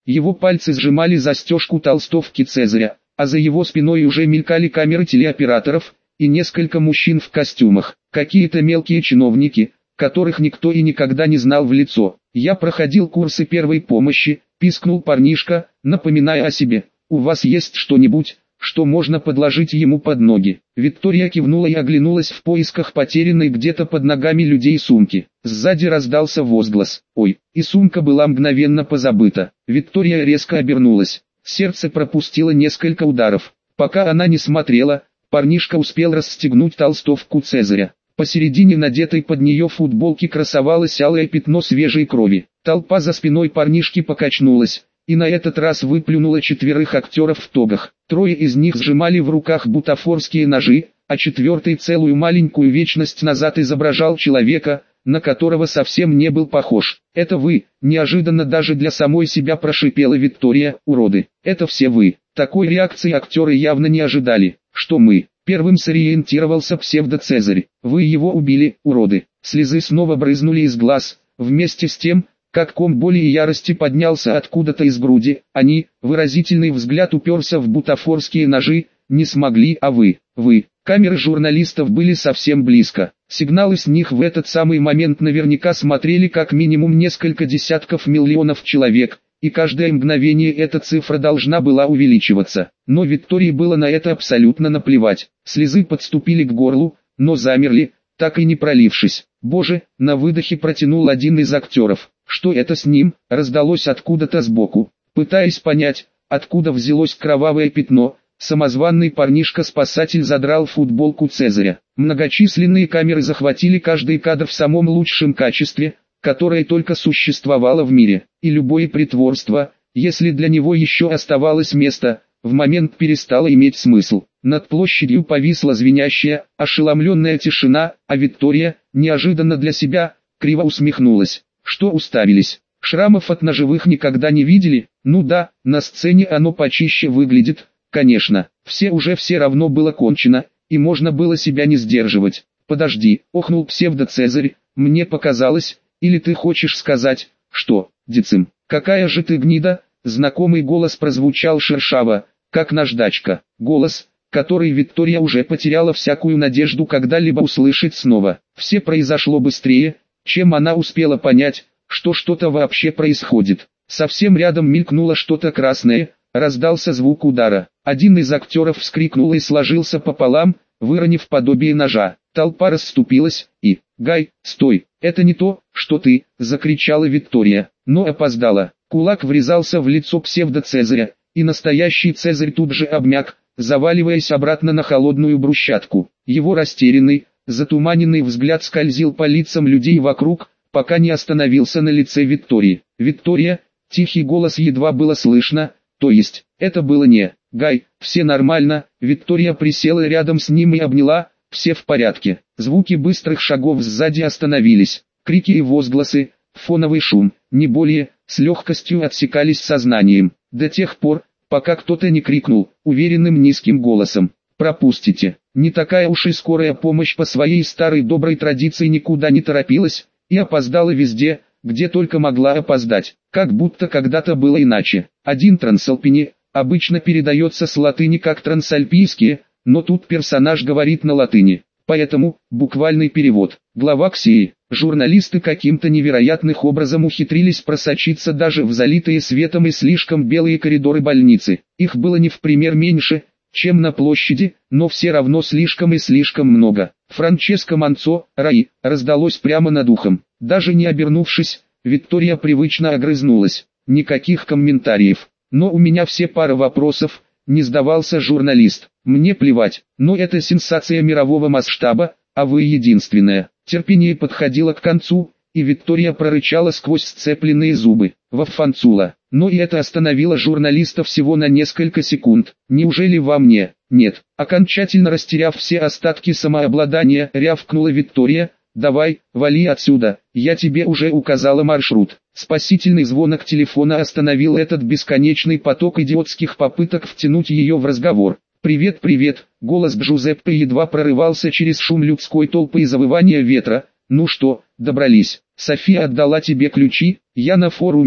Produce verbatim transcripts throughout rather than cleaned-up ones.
Его пальцы сжимали застежку толстовки Цезаря, а за его спиной уже мелькали камеры телеоператоров и несколько мужчин в костюмах, какие-то мелкие чиновники, которых никто и никогда не знал в лицо. «Я проходил курсы первой помощи», — пискнул парнишка, напоминая о себе. «У вас есть что-нибудь, что можно подложить ему под ноги?» Виктория кивнула и оглянулась в поисках потерянной где-то под ногами людей сумки. Сзади раздался возглас «Ой!», и сумка была мгновенно позабыта. Виктория резко обернулась. Сердце пропустило несколько ударов. Пока она не смотрела, парнишка успел расстегнуть толстовку Цезаря. Посередине надетой под нее футболки красовалось алое пятно свежей крови. Толпа за спиной парнишки покачнулась, и на этот раз выплюнула четверых актеров в тогах. Трое из них сжимали в руках бутафорские ножи, а четвертый целую маленькую вечность назад изображал человека, на которого совсем не был похож. «Это вы», — неожиданно даже для самой себя прошипела Виктория, «уроды». «Это все вы». Такой реакции актеры явно не ожидали. «Что мы?» Первым сориентировался псевдо-Цезарь. «Вы его убили, уроды». Слезы снова брызнули из глаз, вместе с тем, как ком боли и ярости поднялся откуда-то из груди. Они, выразительный взгляд уперся в бутафорские ножи, не смогли, а вы, вы. Камеры журналистов были совсем близко. Сигналы с них в этот самый момент наверняка смотрели как минимум несколько десятков миллионов человек, и каждое мгновение эта цифра должна была увеличиваться. Но Виктории было на это абсолютно наплевать. Слезы подступили к горлу, но замерли, так и не пролившись. «Боже!» — на выдохе протянул один из актеров. «Что это с ним?» — раздалось откуда-то сбоку. Пытаясь понять, откуда взялось кровавое пятно, самозванный парнишка-спасатель задрал футболку Цезаря. Многочисленные камеры захватили каждый кадр в самом лучшем качестве, которое только существовало в мире, и любое притворство, если для него еще оставалось место, в момент перестало иметь смысл. Над площадью повисла звенящая, ошеломленная тишина, а Виктория, неожиданно для себя, криво усмехнулась. «Что уставились? Шрамов от ножевых никогда не видели?» «Ну да, на сцене оно почище выглядит, конечно. Все уже все равно было кончено, и можно было себя не сдерживать». «Подожди», — охнул псевдо-Цезарь, «мне показалось, или ты хочешь сказать, что, Дицим, какая же ты гнида?» Знакомый голос прозвучал шершаво, как наждачка. Голос, который Виктория уже потеряла всякую надежду когда-либо услышать снова. Все произошло быстрее, чем она успела понять, что что-то вообще происходит. Совсем рядом мелькнуло что-то красное, раздался звук удара. Один из актеров вскрикнул и сложился пополам, выронив подобие ножа. Толпа расступилась, и «Гай, стой, это не то, что ты!» — закричала Виктория, но опоздала. Кулак врезался в лицо псевдо-Цезаря, и настоящий Цезарь тут же обмяк, заваливаясь обратно на холодную брусчатку. Его растерянный, затуманенный взгляд скользил по лицам людей вокруг, пока не остановился на лице Виктории. «Виктория!» — тихий голос едва было слышно, то есть, это было не «Гай, все нормально». Виктория присела рядом с ним и обняла, «все в порядке». Звуки быстрых шагов сзади остановились, крики и возгласы, фоновый шум, не более, с легкостью отсекались сознанием, до тех пор, пока кто-то не крикнул, уверенным низким голосом: «Пропустите». Не такая уж и скорая помощь по своей старой доброй традиции никуда не торопилась, и опоздала везде, где только могла опоздать, как будто когда-то было иначе. Один трансальпини обычно передается с латыни как трансальпийские, но тут персонаж говорит на латыни, поэтому, буквальный перевод. Глава Ксии. Журналисты каким-то невероятным образом ухитрились просочиться даже в залитые светом и слишком белые коридоры больницы. Их было не в пример меньше, чем на площади, но все равно слишком и слишком много. Франческо Манцо, Раи, раздалось прямо над ухом. Даже не обернувшись, Виктория привычно огрызнулась. Никаких комментариев. Но у меня все пара вопросов, не сдавался журналист. Мне плевать, но это сенсация мирового масштаба, а вы единственная. Терпение подходило к концу, и Виктория прорычала сквозь сцепленные зубы: «Ваффанцула». Но и это остановило журналиста всего на несколько секунд. «Неужели во мне?» «Нет». Окончательно растеряв все остатки самообладания, рявкнула Виктория: «Давай, вали отсюда, я тебе уже указала маршрут». Спасительный звонок телефона остановил этот бесконечный поток идиотских попыток втянуть ее в разговор. «Привет, привет», — голос Джузеппе едва прорывался через шум людской толпы и завывания ветра. «Ну что, добрались? София отдала тебе ключи?» «Я на форуме»,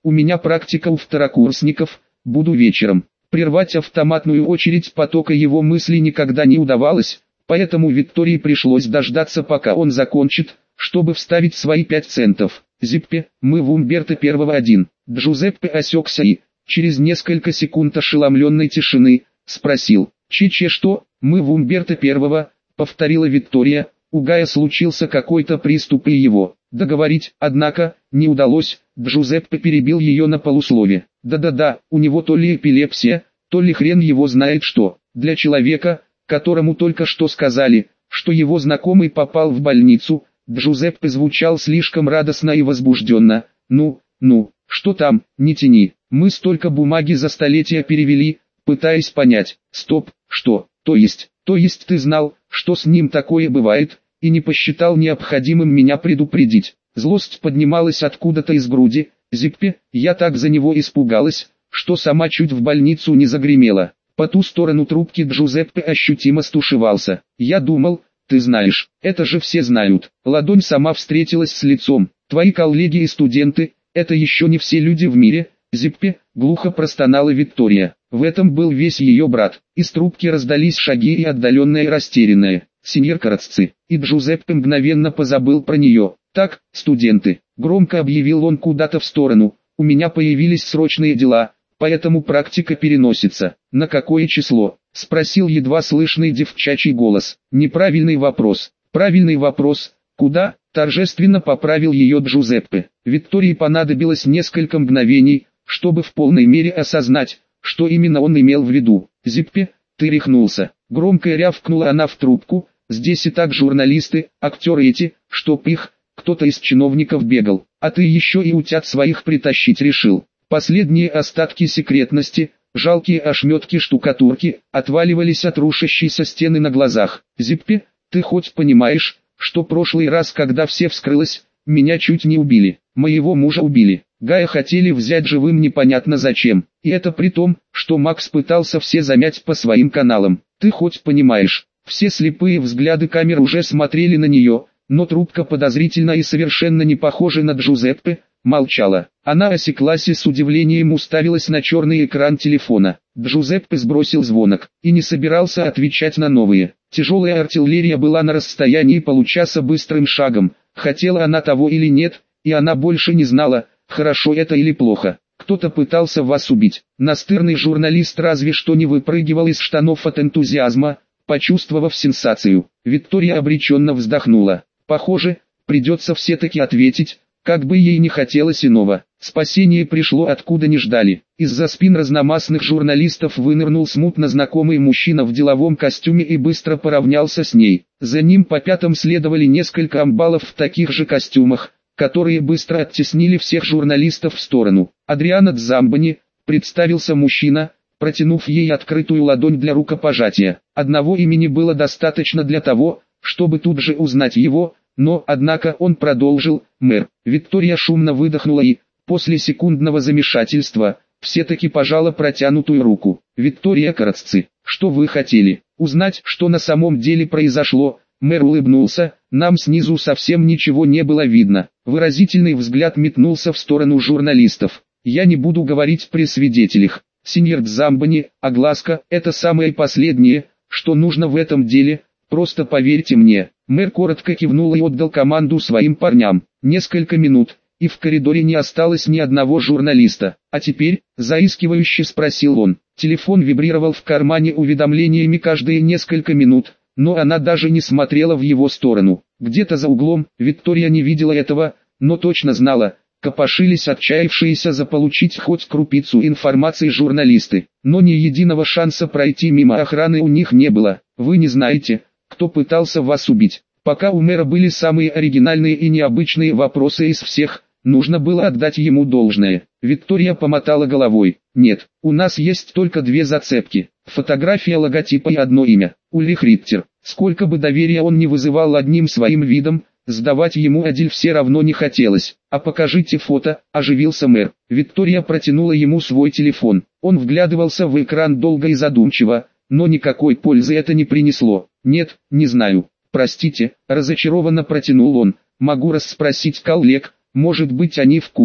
у меня практика у второкурсников, буду вечером. Прервать автоматную очередь потока его мыслей никогда не удавалось, поэтому Виктории пришлось дождаться, пока он закончит, чтобы вставить свои пять центов. Зиппе, мы в Умберто первого один. Джузеппе осекся и, через несколько секунд ошеломленной тишины, спросил: «Че-че что, мы в Умберто первого?» — повторила Виктория. У Гая случился какой-то приступ, и его договорить, однако, не удалось. Джузеппе перебил ее на полуслове. «Да-да-да, у него то ли эпилепсия, то ли хрен его знает что». Для человека, которому только что сказали, что его знакомый попал в больницу, Джузеппе звучал слишком радостно и возбужденно. «Ну, ну, что там, не тяни, мы столько бумаги за столетия перевели», пытаясь понять. «Стоп, что, то есть, то есть ты знал, что с ним такое бывает, и не посчитал необходимым меня предупредить?» Злость поднималась откуда-то из груди. «Зиппе, я так за него испугалась, что сама чуть в больницу не загремела». По ту сторону трубки Джузеппе ощутимо стушевался. «Я думал, ты знаешь, это же все знают». Ладонь сама встретилась с лицом. «Твои коллеги и студенты, это еще не все люди в мире». «Зиппе», глухо простонала Виктория. В этом был весь ее брат. Из трубки раздались шаги и отдаленное растерянное: «Сеньор Карацци». И Джузеппе мгновенно позабыл про нее. «Так, студенты», громко объявил он куда-то в сторону, «у меня появились срочные дела, поэтому практика переносится». «На какое число?» — спросил едва слышный девчачий голос. «Неправильный вопрос». «Правильный вопрос. Куда?» — торжественно поправил ее Джузеппе. Виктории понадобилось несколько мгновений, чтобы в полной мере осознать, что именно он имел в виду. «Зиппе, ты рехнулся», — громко рявкнула она в трубку. «Здесь и так журналисты, актеры эти, чтоб их, кто-то из чиновников бегал, а ты еще и утят своих притащить решил». Последние остатки секретности, жалкие ошметки штукатурки, отваливались от рушащейся стены на глазах. «Зиппе, ты хоть понимаешь, что прошлый раз, когда все вскрылось, меня чуть не убили, моего мужа убили, Гая хотели взять живым непонятно зачем, и это при том, что Макс пытался все замять по своим каналам. Ты хоть понимаешь?» Все слепые взгляды камер уже смотрели на нее, но трубка, подозрительно и совершенно не похожа на Джузеппе, молчала. Она осеклась и с удивлением уставилась на черный экран телефона. Джузеппе сбросил звонок и не собирался отвечать на новые. Тяжелая артиллерия была на расстоянии получаса быстрым шагом. Хотела она того или нет, и она больше не знала, хорошо это или плохо. Кто-то пытался вас убить. Настырный журналист разве что не выпрыгивал из штанов от энтузиазма, почувствовав сенсацию. Виктория обреченно вздохнула. Похоже, придется все-таки ответить, как бы ей не хотелось иного. Спасение пришло откуда не ждали. Из-за спин разномастных журналистов вынырнул смутно знакомый мужчина в деловом костюме и быстро поравнялся с ней. За ним по пятам следовали несколько амбалов в таких же костюмах, которые быстро оттеснили всех журналистов в сторону. «Адриано Дзамбани», представился мужчина, протянув ей открытую ладонь для рукопожатия. Одного имени было достаточно для того, чтобы тут же узнать его, но, однако, он продолжил: «Мэр». Виктория шумно выдохнула и, после секундного замешательства, все-таки пожала протянутую руку. «Виктория Карацци, что вы хотели? Узнать, что на самом деле произошло?» Мэр улыбнулся. «Нам снизу совсем ничего не было видно». Выразительный взгляд метнулся в сторону журналистов. «Я не буду говорить при свидетелях. Сеньор Дзамбани, огласка – это самое последнее, что нужно в этом деле, просто поверьте мне». Мэр коротко кивнул и отдал команду своим парням. Несколько минут, и в коридоре не осталось ни одного журналиста. «А теперь?» – заискивающе спросил он. Телефон вибрировал в кармане уведомлениями каждые несколько минут, но она даже не смотрела в его сторону. Где-то за углом, Виктория не видела этого, но точно знала, копошились отчаявшиеся заполучить хоть крупицу информации журналисты. Но ни единого шанса пройти мимо охраны у них не было. «Вы не знаете, кто пытался вас убить?» Пока у мэра были самые оригинальные и необычные вопросы из всех, нужно было отдать ему должное. Виктория помотала головой. «Нет, у нас есть только две зацепки. Фотография логотипа и одно имя. Ульрих Риттер». Сколько бы доверия он не вызывал одним своим видом, сдавать ему Адель все равно не хотелось. «А покажите фото», – оживился мэр. Виктория протянула ему свой телефон. Он вглядывался в экран долго и задумчиво, но никакой пользы это не принесло. «Нет, не знаю. Простите», – разочарованно протянул он. «Могу расспросить коллег, может быть они в курсе».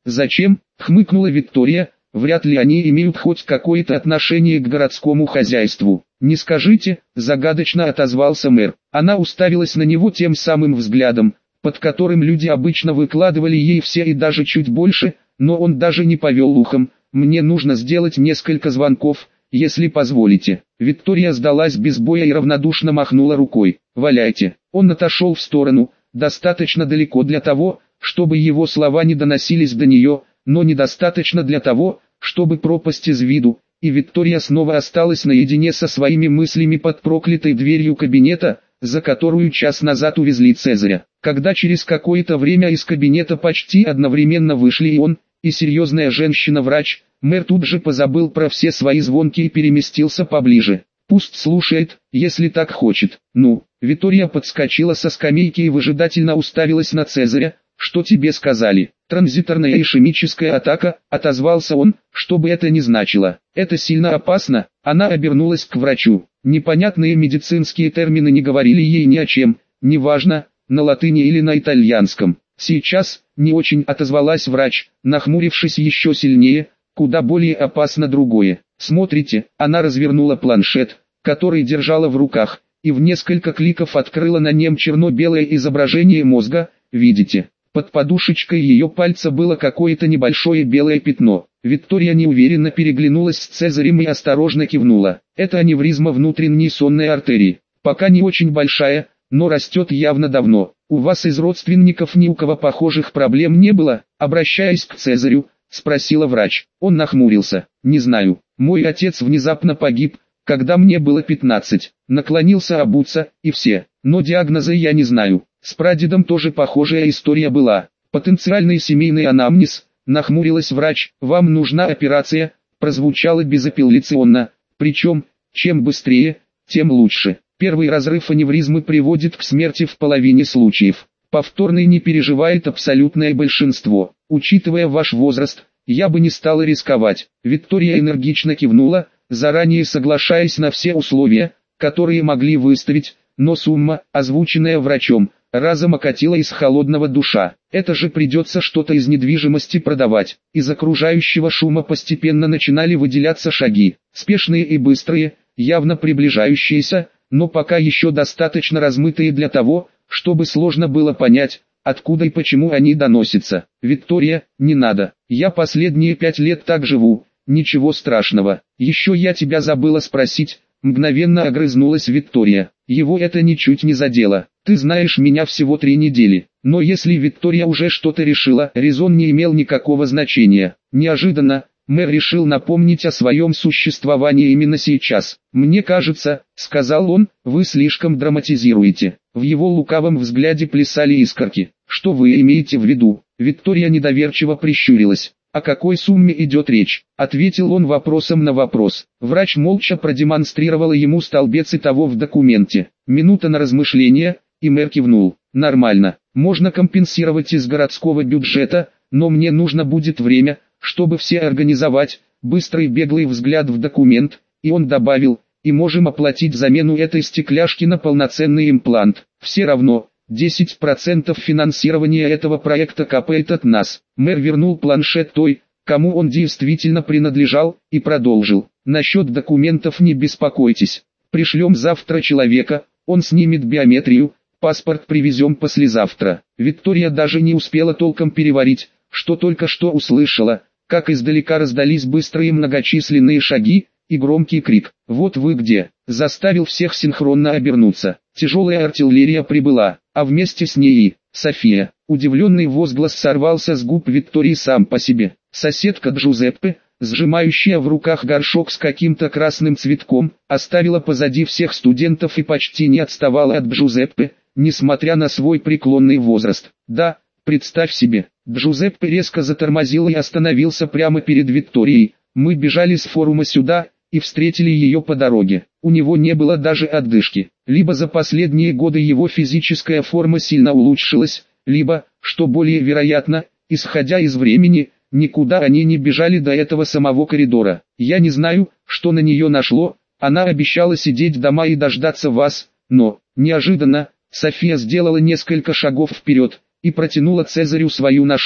«Зачем?» — хмыкнула Виктория, «вряд ли они имеют хоть какое-то отношение к городскому хозяйству». «Не скажите», — загадочно отозвался мэр. Она уставилась на него тем самым взглядом, под которым люди обычно выкладывали ей все и даже чуть больше, но он даже не повел ухом. «Мне нужно сделать несколько звонков, если позволите». Виктория сдалась без боя и равнодушно махнула рукой. «Валяйте». Он отошел в сторону, достаточно далеко для того, чтобы его слова не доносились до нее, но недостаточно для того, чтобы пропасть из виду, и Виктория снова осталась наедине со своими мыслями под проклятой дверью кабинета, за которую час назад увезли Цезаря. Когда через какое-то время из кабинета почти одновременно вышли и он, и серьезная женщина-врач, мэр тут же позабыл про все свои звонки и переместился поближе. «Пусть слушает, если так хочет». «Ну?» Виктория подскочила со скамейки и выжидательно уставилась на Цезаря. «Что тебе сказали?» «Транзиторная ишемическая атака», — отозвался он, что бы это ни значило. «Это сильно опасно». Она обернулась к врачу. Непонятные медицинские термины не говорили ей ни о чем, неважно, на латыни или на итальянском. «Сейчас», — не очень отозвалась врач, нахмурившись еще сильнее, «куда более опасно другое». «Смотрите», — она развернула планшет, который держала в руках, и в несколько кликов открыла на нем черно-белое изображение мозга. «Видите?» Под подушечкой ее пальца было какое-то небольшое белое пятно. Виктория неуверенно переглянулась с Цезарем и осторожно кивнула. «Это аневризма внутренней сонной артерии. Пока не очень большая, но растет явно давно. У вас из родственников ни у кого похожих проблем не было?» Обращаясь к Цезарю, спросила врач. Он нахмурился. «Не знаю. Мой отец внезапно погиб, когда мне было пятнадцать. Наклонился обуться, и все. Но диагноза я не знаю. С прадедом тоже похожая история была. Потенциальный семейный анамнез», нахмурилась врач. «Вам нужна операция», прозвучало безапелляционно. «Причем, чем быстрее, тем лучше. Первый разрыв аневризмы приводит к смерти в половине случаев. Повторный не переживает абсолютное большинство. Учитывая ваш возраст, я бы не стала рисковать». Виктория энергично кивнула, заранее соглашаясь на все условия, которые могли выставить, но сумма, озвученная врачом, разом окатила из холодного душа. Это же придется что-то из недвижимости продавать. Из окружающего шума постепенно начинали выделяться шаги, спешные и быстрые, явно приближающиеся, но пока еще достаточно размытые для того, чтобы сложно было понять, откуда и почему они доносятся. «Виктория, не надо. Я последние пять лет так живу, ничего страшного. Еще я тебя забыла спросить». Мгновенно огрызнулась Виктория. Его это ничуть не задело. «Ты знаешь меня всего три недели». Но если Виктория уже что-то решила, резон не имел никакого значения. Неожиданно, мэр решил напомнить о своем существовании именно сейчас. «Мне кажется», — сказал он, — «вы слишком драматизируете». В его лукавом взгляде плясали искорки. «Что вы имеете в виду?» Виктория недоверчиво прищурилась. «О какой сумме идет речь?» — ответил он вопросом на вопрос. Врач молча продемонстрировала ему столбец и того в документе. Минута на размышление, и мэр кивнул. «Нормально. Можно компенсировать из городского бюджета, но мне нужно будет время, чтобы все организовать». Быстрый беглый взгляд в документ, и он добавил, «и можем оплатить замену этой стекляшки на полноценный имплант. Все равно, десять процентов финансирования этого проекта капает от нас». Мэр вернул планшет той, кому он действительно принадлежал, и продолжил. «Насчет документов не беспокойтесь. Пришлем завтра человека, он снимет биометрию, паспорт привезем послезавтра». Виктория даже не успела толком переварить, что только что услышала, как издалека раздались быстрые многочисленные шаги, и громкий крик «Вот вы где!» заставил всех синхронно обернуться. Тяжелая артиллерия прибыла, а вместе с ней и София. Удивленный возглас сорвался с губ Виктории сам по себе. Соседка Джузеппе, сжимающая в руках горшок с каким-то красным цветком, оставила позади всех студентов и почти не отставала от Джузеппе, несмотря на свой преклонный возраст. «Да, представь себе». Джузеппе резко затормозил и остановился прямо перед Викторией. «Мы бежали с форума сюда и встретили ее по дороге. У него не было даже отдышки. Либо за последние годы его физическая форма сильно улучшилась, либо, что более вероятно, исходя из времени, никуда они не бежали до этого самого коридора. Я не знаю, что на нее нашло, она обещала сидеть дома и дождаться вас, но, неожиданно, София сделала несколько шагов вперед и протянула Цезарю свою ношу.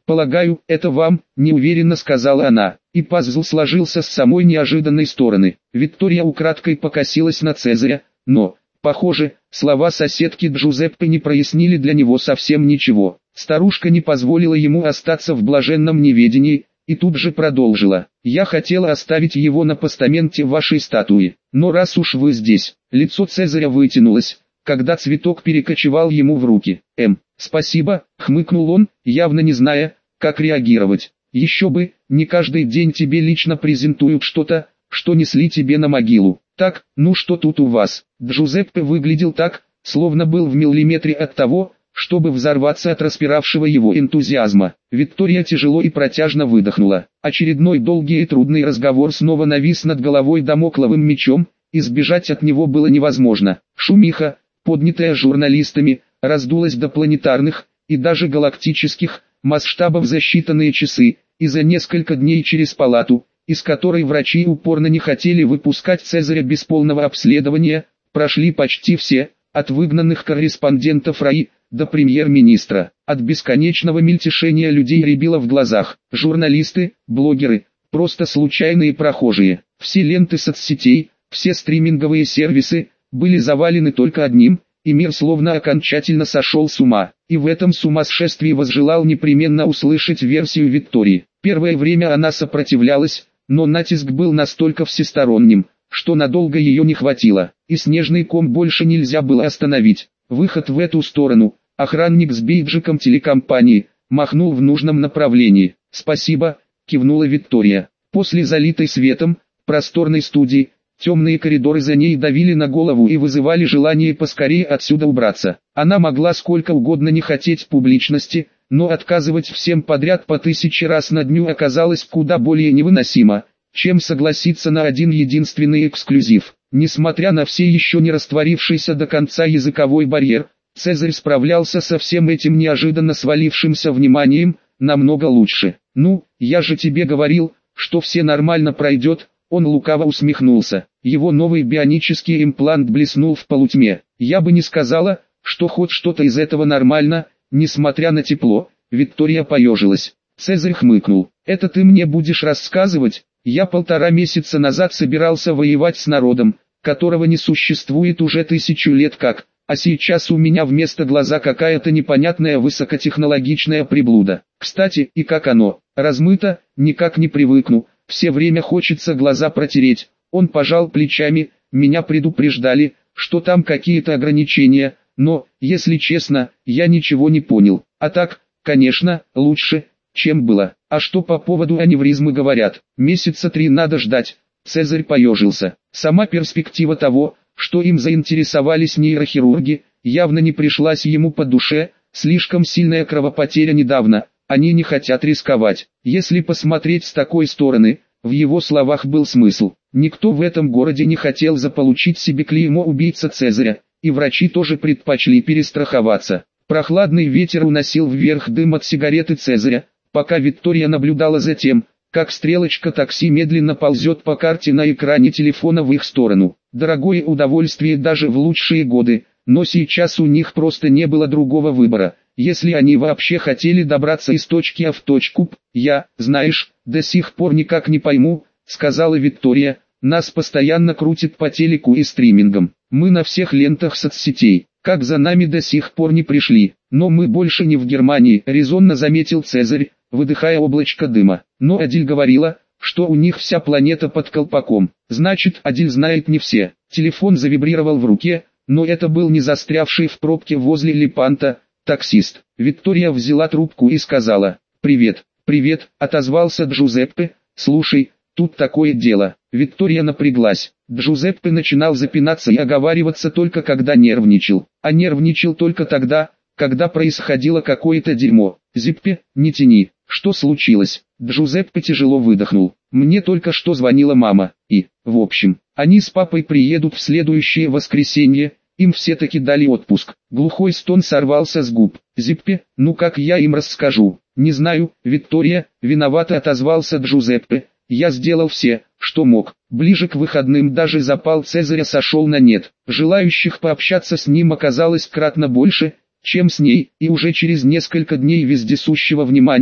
«Полагаю, это вам», — неуверенно сказала она, и пазл сложился с самой неожиданной стороны. Виктория украдкой покосилась на Цезаря, но, похоже, слова соседки Джузеппе не прояснили для него совсем ничего. Старушка не позволила ему остаться в блаженном неведении, и тут же продолжила: «Я хотела оставить его на постаменте вашей статуи, но раз уж вы здесь». Лицо Цезаря вытянулось, когда цветок перекочевал ему в руки. «Эм, спасибо», — хмыкнул он, явно не зная, как реагировать. «Еще бы, не каждый день тебе лично презентуют что-то, что несли тебе на могилу. Так, ну что тут у вас?» Джузеппе выглядел так, словно был в миллиметре от того, чтобы взорваться от распиравшего его энтузиазма. Виктория тяжело и протяжно выдохнула. Очередной долгий и трудный разговор снова навис над головой дамокловым мечом, избежать от него было невозможно. Шумиха, поднятая журналистами, раздулась до планетарных и даже галактических масштабов за считанные часы, и за несколько дней через палату, из которой врачи упорно не хотели выпускать Цезаря без полного обследования, прошли почти все, от выгнанных корреспондентов РАИ до премьер-министра. От бесконечного мельтешения людей рябило в глазах. Журналисты, блогеры, просто случайные прохожие. Все ленты соцсетей, все стриминговые сервисы, были завалены только одним, и мир словно окончательно сошел с ума. И в этом сумасшествии возжелал непременно услышать версию Виктории. Первое время она сопротивлялась, но натиск был настолько всесторонним, что надолго ее не хватило, и снежный ком больше нельзя было остановить. Выход в эту сторону, охранник с бейджиком телекомпании, махнул в нужном направлении. «Спасибо», — кивнула Виктория. После залитой светом, просторной студии, темные коридоры за ней давили на голову и вызывали желание поскорее отсюда убраться. Она могла сколько угодно не хотеть публичности, но отказывать всем подряд по тысяче раз на дню оказалось куда более невыносимо, чем согласиться на один единственный эксклюзив. Несмотря на все еще не растворившийся до конца языковой барьер, Цезарь справлялся со всем этим неожиданно свалившимся вниманием намного лучше. «Ну, я же тебе говорил, что все нормально пройдет», — он лукаво усмехнулся. Его новый бионический имплант блеснул в полутьме. «Я бы не сказала, что хоть что-то из этого нормально, несмотря на тепло», — Виктория поежилась. Цезарь хмыкнул. «Это ты мне будешь рассказывать? Я полтора месяца назад собирался воевать с народом, которого не существует уже тысячу лет как, а сейчас у меня вместо глаза какая-то непонятная высокотехнологичная приблуда. Кстати, и как оно? Размыто, никак не привыкну, все время хочется глаза протереть». Он пожал плечами. «Меня предупреждали, что там какие-то ограничения, но, если честно, я ничего не понял. А так, конечно, лучше, чем было. А что по поводу аневризмы говорят? Месяца три надо ждать». Цезарь поежился. Сама перспектива того, что им заинтересовались нейрохирурги, явно не пришлась ему по душе. Слишком сильная кровопотеря недавно, они не хотят рисковать. Если посмотреть с такой стороны, в его словах был смысл. Никто в этом городе не хотел заполучить себе клеймо убийца Цезаря, и врачи тоже предпочли перестраховаться. Прохладный ветер уносил вверх дым от сигареты Цезаря, пока Виктория наблюдала за тем, как стрелочка такси медленно ползет по карте на экране телефона в их сторону. Дорогое удовольствие даже в лучшие годы, но сейчас у них просто не было другого выбора, если они вообще хотели добраться из точки А в точку П. «Я, знаешь, до сих пор никак не пойму», — сказала Виктория, — «нас постоянно крутит по телеку и стримингам. Мы на всех лентах соцсетей, как за нами до сих пор не пришли. Но мы больше не в Германии», — резонно заметил Цезарь, выдыхая облачко дыма. «Но Адиль говорила, что у них вся планета под колпаком». «Значит, Адиль знает не все». Телефон завибрировал в руке, но это был не застрявший в пробке возле Лепанта таксист. Виктория взяла трубку и сказала: «Привет». «Привет», — отозвался Джузеппе. «Слушай, тут такое дело». Виктория напряглась. Джузеппе начинал запинаться и оговариваться только когда нервничал. А нервничал только тогда, когда происходило какое-то дерьмо. «Зиппе, не тяни». «Что случилось?» Джузеппе тяжело выдохнул. «Мне только что звонила мама, и, в общем, они с папой приедут в следующее воскресенье, им все-таки дали отпуск». Глухой стон сорвался с губ. «Зиппе, ну как я им расскажу?» «Не знаю, Виктория», — виновато отозвался Джузеппе. «Я сделал все, что мог». Ближе к выходным даже запал Цезаря сошел на нет. Желающих пообщаться с ним оказалось кратно больше, чем с ней, и уже через несколько дней вездесущего внимания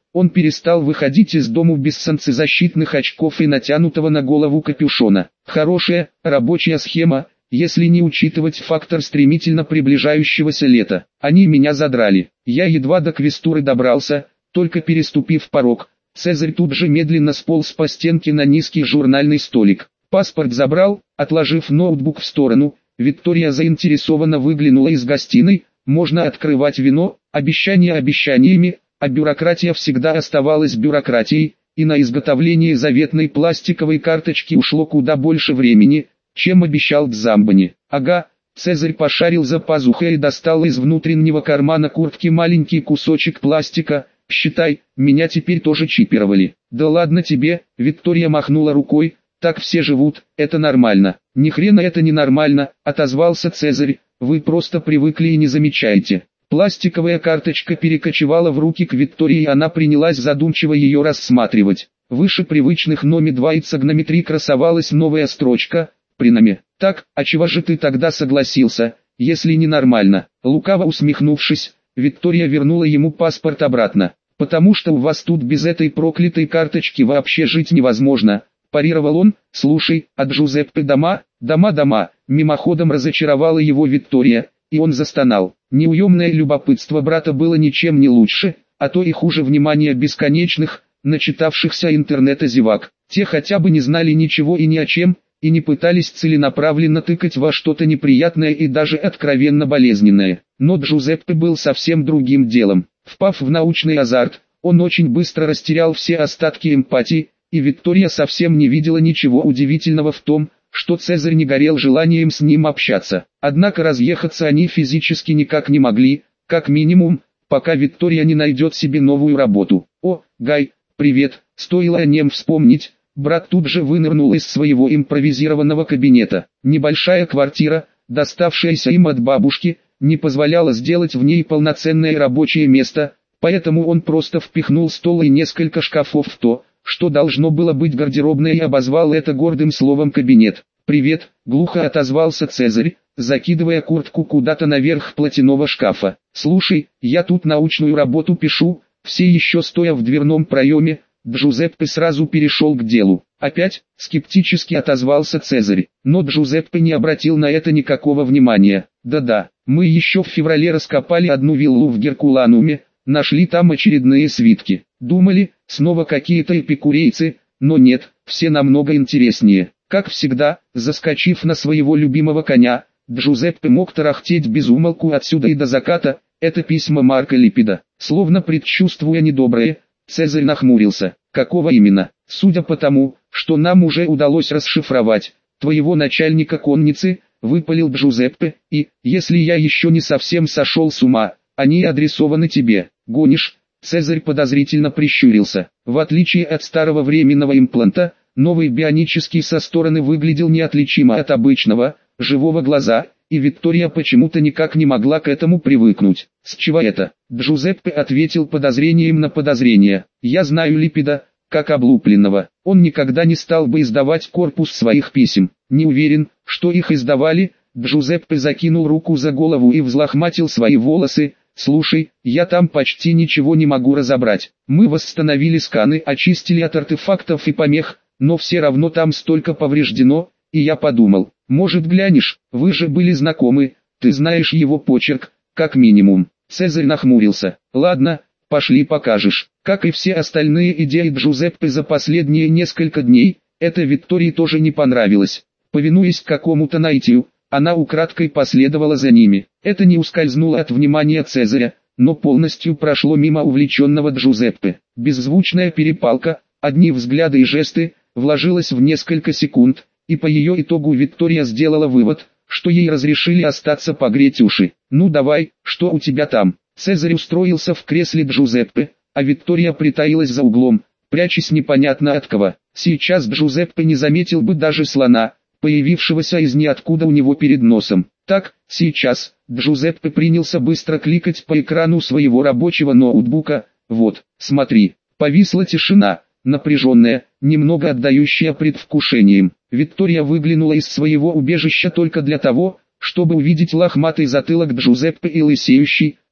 он перестал выходить из дому без солнцезащитных очков и натянутого на голову капюшона. Хорошая, рабочая схема, если не учитывать фактор стремительно приближающегося лета. Они меня задрали. Я едва до квестуры добрался, только переступив порог. Цезарь тут же медленно сполз по стенке на низкий журнальный столик. Паспорт забрал, отложив ноутбук в сторону. Виктория заинтересованно выглянула из гостиной. Можно открывать вино, обещания обещаниями, а бюрократия всегда оставалась бюрократией, и на изготовление заветной пластиковой карточки ушло куда больше времени, чем обещал Дзамбани. Ага, Цезарь пошарил за пазухой и достал из внутреннего кармана куртки маленький кусочек пластика. Считай, меня теперь тоже чипировали. Да ладно тебе, Виктория махнула рукой, так все живут, это нормально. Ни хрена это не нормально, отозвался Цезарь, вы просто привыкли и не замечаете. Пластиковая карточка перекочевала в руки к Виктории, и она принялась задумчиво ее рассматривать. Выше привычных номи два и цигонометрии красовалась новая строчка «Приноме». Так, а чего же ты тогда согласился, если не нормально? Лукаво усмехнувшись, Виктория вернула ему паспорт обратно. Потому что у вас тут без этой проклятой карточки вообще жить невозможно, парировал он. Слушай, от Джузеппе дома, дома, дома, мимоходом разочаровала его Виктория, и он застонал. Неуемное любопытство брата было ничем не лучше, а то и хуже внимания бесконечных, начитавшихся интернета зевак. Те хотя бы не знали ничего и ни о чем, и не пытались целенаправленно тыкать во что-то неприятное и даже откровенно болезненное. Но Джузеппе был совсем другим делом. Впав в научный азарт, он очень быстро растерял все остатки эмпатии, и Виктория совсем не видела ничего удивительного в том, что Цезарь не горел желанием с ним общаться. Однако разъехаться они физически никак не могли, как минимум, пока Виктория не найдет себе новую работу. «О, Гай, привет!» Стоило о нем вспомнить, брат тут же вынырнул из своего импровизированного кабинета. Небольшая квартира, доставшаяся им от бабушки, не позволяла сделать в ней полноценное рабочее место, поэтому он просто впихнул стол и несколько шкафов в то, что должно было быть гардеробной, и обозвал это гордым словом «кабинет». «Привет», — глухо отозвался Цезарь, закидывая куртку куда-то наверх платяного шкафа. «Слушай, я тут научную работу пишу», все еще стоя в дверном проеме, Джузеппе сразу перешел к делу. «Опять?» — скептически отозвался Цезарь, но Джузеппе не обратил на это никакого внимания. «Да-да, мы еще в феврале раскопали одну виллу в Геркулануме, нашли там очередные свитки. Думали, снова какие-то эпикурейцы, но нет, все намного интереснее». Как всегда, заскочив на своего любимого коня, Джузеппе мог тарахтеть без умолку отсюда и до заката. Это письма Марка Липида. Словно предчувствуя недоброе, Цезарь нахмурился. «Какого именно? Судя по тому, что нам уже удалось расшифровать, твоего начальника конницы», — выпалил Джузеппе, «и, если я еще не совсем сошел с ума, они адресованы тебе». «Гонишь?» — Цезарь подозрительно прищурился. В отличие от старого временного импланта, новый бионический со стороны выглядел неотличимо от обычного, живого глаза, и Виктория почему-то никак не могла к этому привыкнуть. «С чего это?» Джузеппе ответил подозрением на подозрение. «Я знаю Липида, как облупленного. Он никогда не стал бы издавать корпус своих писем. Не уверен, что их издавали». Джузеппе закинул руку за голову и взлохматил свои волосы. «Слушай, я там почти ничего не могу разобрать. Мы восстановили сканы, очистили от артефактов и помех, но все равно там столько повреждено, и я подумал, может глянешь, вы же были знакомы, ты знаешь его почерк, как минимум». Цезарь нахмурился. «Ладно, пошли покажешь». Как и все остальные идеи Джузеппе за последние несколько дней, это Виктории тоже не понравилось. Повинуясь какому-то наитию, она украдкой последовала за ними. Это не ускользнуло от внимания Цезаря, но полностью прошло мимо увлеченного Джузеппе. Беззвучная перепалка, одни взгляды и жесты, вложилась в несколько секунд, и по ее итогу Виктория сделала вывод, что ей разрешили остаться погреть уши. «Ну давай, что у тебя там?» Цезарь устроился в кресле Джузеппе, а Виктория притаилась за углом, прячась непонятно от кого. Сейчас Джузеппе не заметил бы даже слона, появившегося из ниоткуда у него перед носом. Так, сейчас, Джузеппе принялся быстро кликать по экрану своего рабочего ноутбука. «Вот, смотри». Повисла тишина, напряженная, немного отдающая предвкушением. Виктория выглянула из своего убежища только для того, чтобы увидеть лохматый затылок Джузеппе и лысеющий,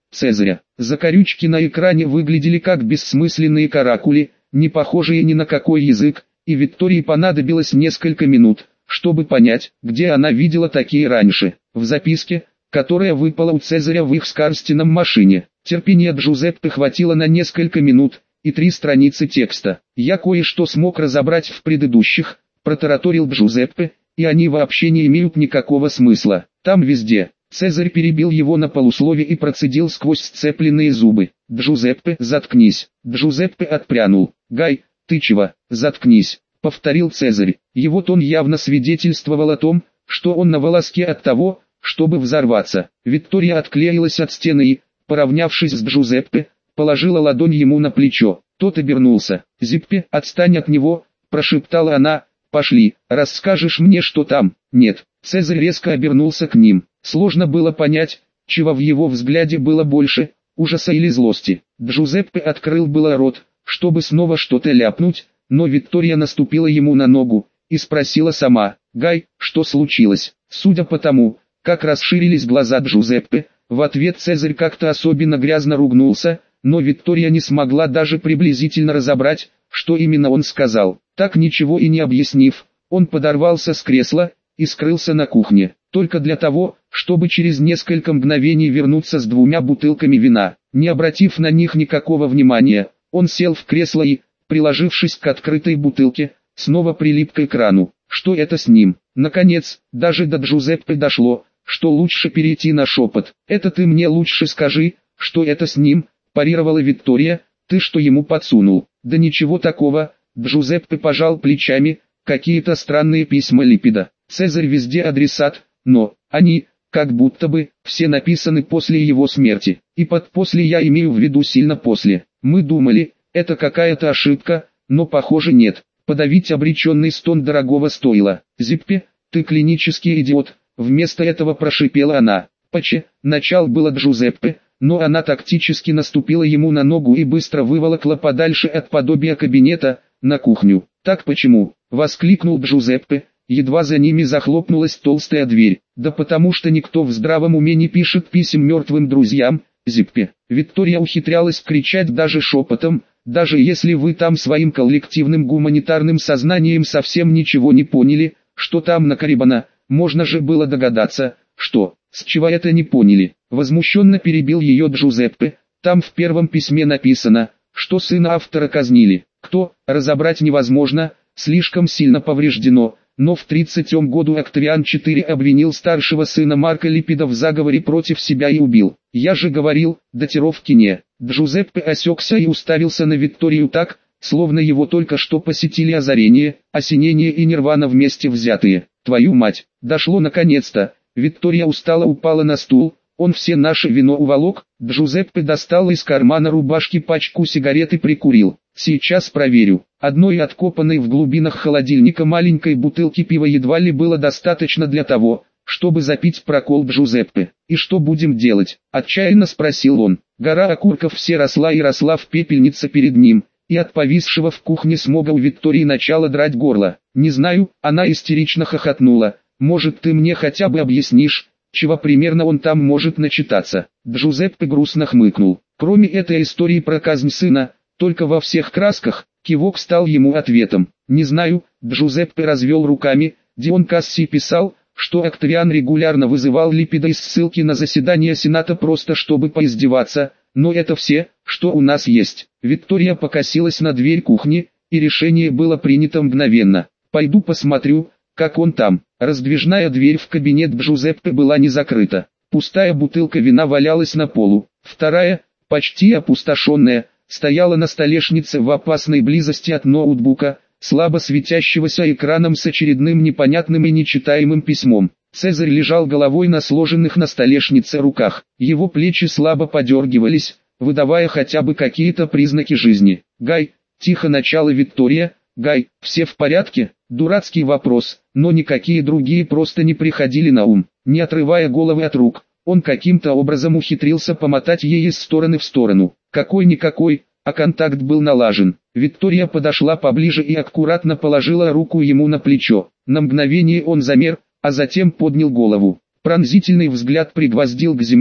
Цезаря. Закорючки на экране выглядели как бессмысленные каракули, не похожие ни на какой язык, и Виктории понадобилось несколько минут, чтобы понять, где она видела такие раньше. В записке, которая выпала у Цезаря в их с Карстином машине. Терпения Джузеппе хватило на несколько минут и три страницы текста. «Я кое-что смог разобрать в предыдущих», – протараторил Джузеппе, – «и они вообще не имеют никакого смысла. Там везде». Цезарь перебил его на полуслове и процедил сквозь сцепленные зубы: «Джузеппе, заткнись». Джузеппе отпрянул. «Гай, ты чего? Заткнись», — повторил Цезарь. Его тон явно свидетельствовал о том, что он на волоске от того, чтобы взорваться. Виктория отклеилась от стены и, поравнявшись с Джузеппе, положила ладонь ему на плечо. Тот обернулся. «Зиппе, отстань от него», — прошептала она. «Пошли, расскажешь мне, что там». «Нет». Цезарь резко обернулся к ним. Сложно было понять, чего в его взгляде было больше, ужаса или злости. Джузеппе открыл было рот, чтобы снова что-то ляпнуть, но Виктория наступила ему на ногу и спросила сама: «Гай, что случилось?» Судя по тому, как расширились глаза Джузеппе, в ответ Цезарь как-то особенно грязно ругнулся, но Виктория не смогла даже приблизительно разобрать, что именно он сказал. Так ничего и не объяснив, он подорвался с кресла и скрылся на кухне, только для того, чтобы через несколько мгновений вернуться с двумя бутылками вина. Не обратив на них никакого внимания, он сел в кресло и, приложившись к открытой бутылке, снова прилип к экрану. Что это с ним? Наконец, даже до Джузеппе дошло, что лучше перейти на шепот. «Это ты мне лучше скажи, что это с ним», – парировала Виктория. «Ты что ему подсунул?» «Да ничего такого», – Джузеппе пожал плечами. «Какие-то странные письма Липида. Цезарь везде адресат, но они, как будто бы, все написаны после его смерти. И под «после» я имею в виду сильно после. Мы думали, это какая-то ошибка, но похоже нет». Подавить обреченный стон дорогого стоило. «Зиппе, ты клинический идиот», — вместо этого прошипела она. «Паче», — начал было Джузеппе, но она тактически наступила ему на ногу и быстро выволокла подальше от подобия кабинета, на кухню. «Так почему?» — воскликнул Джузеппе. Едва за ними захлопнулась толстая дверь. «Да потому что никто в здравом уме не пишет писем мертвым друзьям, Зиппе». Виктория ухитрялась кричать даже шепотом, даже если вы там своим коллективным гуманитарным сознанием совсем ничего не поняли, что там накорябано, можно же было догадаться, что, с чего это не поняли. Возмущенно перебил ее Джузеппе. Там в первом письме написано, что сына автора казнили. Кто, разобрать невозможно, слишком сильно повреждено. Но в тридцатом году Октавиан четыре обвинил старшего сына Марка Липида в заговоре против себя и убил. Я же говорил, датировки не. Джузеппе осекся и уставился на Викторию так, словно его только что посетили озарение, осенение и нирвана вместе взятые. Твою мать, дошло наконец-то. Виктория устало упала на стул. Он все наше вино уволок. Джузеппе достал из кармана рубашки пачку сигарет и прикурил. Сейчас проверю. Одной откопанной в глубинах холодильника маленькой бутылки пива едва ли было достаточно для того, чтобы запить прокол Джузеппе. «И что будем делать?» – отчаянно спросил он. Гора окурков все росла и росла в пепельнице перед ним, и от повисшего в кухне смога у Виктории начало драть горло. «Не знаю», – она истерично хохотнула. «Может, ты мне хотя бы объяснишь, чего примерно он там может начитаться?» Джузеппе грустно хмыкнул. Кроме этой истории про казнь сына, только во всех красках, кивок стал ему ответом. «Не знаю», – Джузеппе развел руками. Дион Касси писал, что Октавиан регулярно вызывал Липида из ссылки на заседание Сената просто чтобы поиздеваться, но это все, что у нас есть. Виктория покосилась на дверь кухни, и решение было принято мгновенно. «Пойду посмотрю, как он там». Раздвижная дверь в кабинет Джузеппе была не закрыта. Пустая бутылка вина валялась на полу. Вторая, почти опустошенная, стояла на столешнице в опасной близости от ноутбука, слабо светящегося экраном с очередным непонятным и нечитаемым письмом. Цезарь лежал головой на сложенных на столешнице руках. Его плечи слабо подергивались, выдавая хотя бы какие-то признаки жизни. «Гай», — тихо начала Виктория. «Гай, все в порядке?» Дурацкий вопрос, но никакие другие просто не приходили на ум. Не отрывая головы от рук, он каким-то образом ухитрился помотать ей из стороны в сторону. Какой-никакой, а контакт был налажен. Виктория подошла поближе и аккуратно положила руку ему на плечо. На мгновение он замер, а затем поднял голову. Пронзительный взгляд пригвоздил к земле,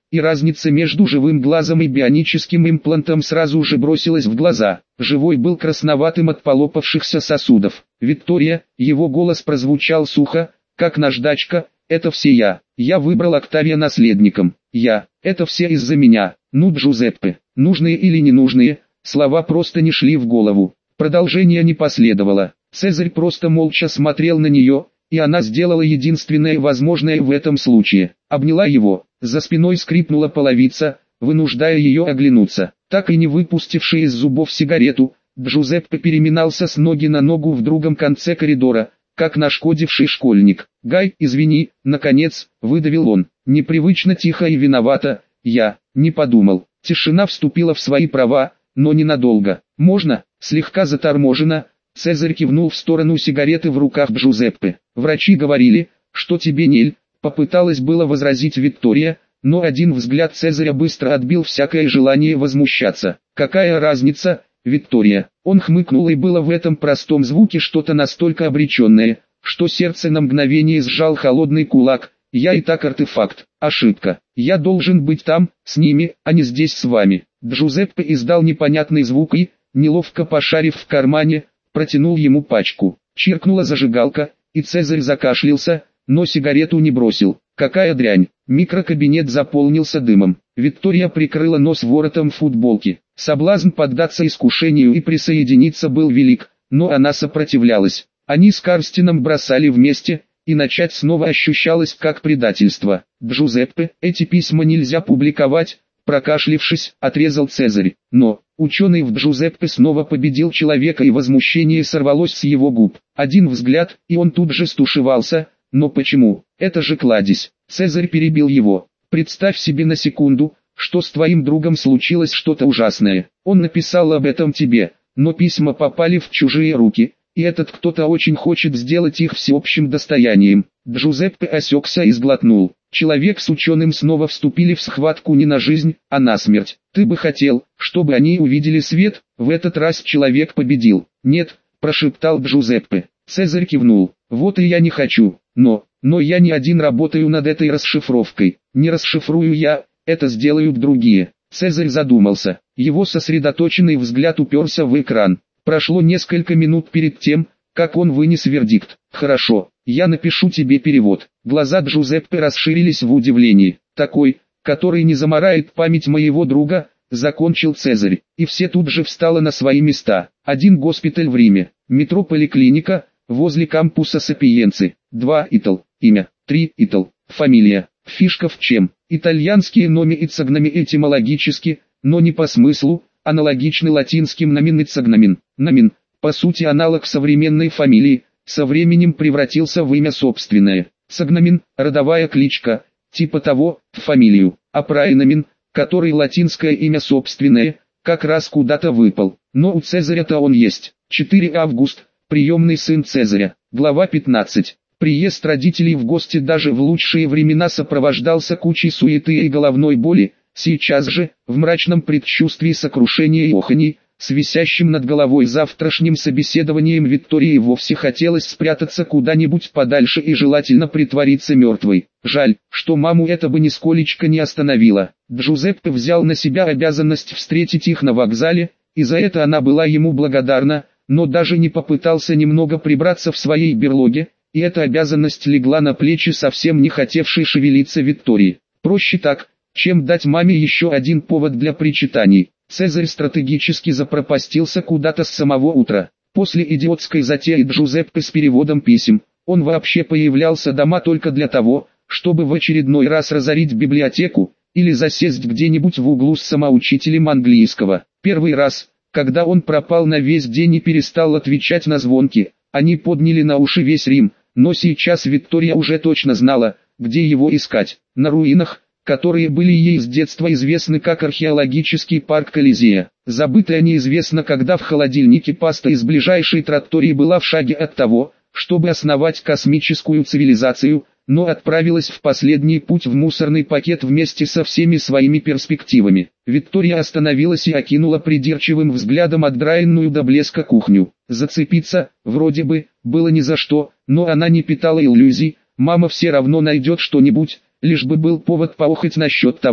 и разница между живым глазом и бионическим имплантом сразу же бросилась в глаза. Живой был красноватым от полопавшихся сосудов. «Виктория», его голос прозвучал сухо, как наждачка, «это все я. Я выбрал Октавия наследником. Я. Это все из-за меня. Ну, Джузеппе, нужные или ненужные?» Слова просто не шли в голову. Продолжения не последовало. Цезарь просто молча смотрел на нее, и она сделала единственное возможное в этом случае. Обняла его. За спиной скрипнула половица, вынуждая ее оглянуться. Так и не выпустивший из зубов сигарету, Джузеппе переминался с ноги на ногу в другом конце коридора, как нашкодивший школьник. «Гай, извини», наконец, выдавил он. Непривычно тихо и виновато, «я не подумал». Тишина вступила в свои права, но ненадолго. «Можно?» Слегка заторможенно, Цезарь кивнул в сторону сигареты в руках Джузеппе. «Врачи говорили, что тебе нель», попыталась было возразить Виктория, но один взгляд Цезаря быстро отбил всякое желание возмущаться. «Какая разница, Виктория?» Он хмыкнул, и было в этом простом звуке что-то настолько обреченное, что сердце на мгновение сжал холодный кулак. «Я и так артефакт. Ошибка. Я должен быть там, с ними, а не здесь с вами». Джузеппе издал непонятный звук и, неловко пошарив в кармане, протянул ему пачку. Чиркнула зажигалка, и Цезарь закашлялся, но сигарету не бросил. «Какая дрянь!» Микрокабинет заполнился дымом. Виктория прикрыла нос воротом футболки. Соблазн поддаться искушению и присоединиться был велик, но она сопротивлялась. Они с Карстином бросали вместе, и начать снова ощущалось как предательство. «Джузеппе, эти письма нельзя публиковать», прокашлившись, отрезал Цезарь. Но, ученый в Джузеппе снова победил человека, и возмущение сорвалось с его губ. Один взгляд, и он тут же стушевался. «Но почему? Это же кладезь». Цезарь перебил его. «Представь себе на секунду, что с твоим другом случилось что-то ужасное. Он написал об этом тебе, но письма попали в чужие руки, и этот кто-то очень хочет сделать их всеобщим достоянием». Джузеппе осекся и сглотнул. Человек с ученым снова вступили в схватку не на жизнь, а на смерть. «Ты бы хотел, чтобы они увидели свет?» В этот раз человек победил. «Нет», прошептал Джузеппе. Цезарь кивнул. «Вот и я не хочу, но, но я не один работаю над этой расшифровкой. Не расшифрую я, это сделают другие». Цезарь задумался. Его сосредоточенный взгляд уперся в экран. Прошло несколько минут перед тем, как он вынес вердикт. «Хорошо, я напишу тебе перевод». Глаза Джузеппе расширились в удивлении. «Такой, который не замарает память моего друга», закончил Цезарь. И все тут же встало на свои места. Один госпиталь в Риме, метро поликлиника, возле кампуса Сапиенцы. Два Итал, имя. Три Итал, фамилия. Фишка в чем? Итальянские номи и цогноми этимологически, но не по смыслу, аналогичны латинским номин и цогномин. Номин, по сути аналог современной фамилии, со временем превратился в имя собственное. Цогномин, родовая кличка, типа того, в фамилию. А праеномин, который латинское имя собственное, как раз куда-то выпал. Но у Цезаря-то он есть. четыре августа, приемный сын Цезаря. Глава пятнадцать. Приезд родителей в гости даже в лучшие времена сопровождался кучей суеты и головной боли. Сейчас же, в мрачном предчувствии сокрушения и оханий, с висящим над головой завтрашним собеседованием Виктории вовсе хотелось спрятаться куда-нибудь подальше и желательно притвориться мертвой. Жаль, что маму это бы нисколечко не остановило. Джузеппе взял на себя обязанность встретить их на вокзале, и за это она была ему благодарна, но даже не попытался немного прибраться в своей берлоге, и эта обязанность легла на плечи совсем не хотевшей шевелиться Виктории. Проще так, чем дать маме еще один повод для причитаний. Цезарь стратегически запропастился куда-то с самого утра. После идиотской затеи Джузеппе с переводом писем, он вообще появлялся дома только для того, чтобы в очередной раз разорить библиотеку, или засесть где-нибудь в углу с самоучителем английского. Первый раз, когда он пропал на весь день и перестал отвечать на звонки, они подняли на уши весь Рим, но сейчас Виктория уже точно знала, где его искать. На руинах, которые были ей с детства известны как археологический парк Колизея. Забытая неизвестно когда в холодильнике паста из ближайшей траттории была в шаге от того, чтобы основать космическую цивилизацию, но отправилась в последний путь в мусорный пакет вместе со всеми своими перспективами. Виктория остановилась и окинула придирчивым взглядом отдраенную до блеска кухню. Зацепиться, вроде бы, было ни за что, но она не питала иллюзий, мама все равно найдет что-нибудь, лишь бы был повод поохоть насчет того,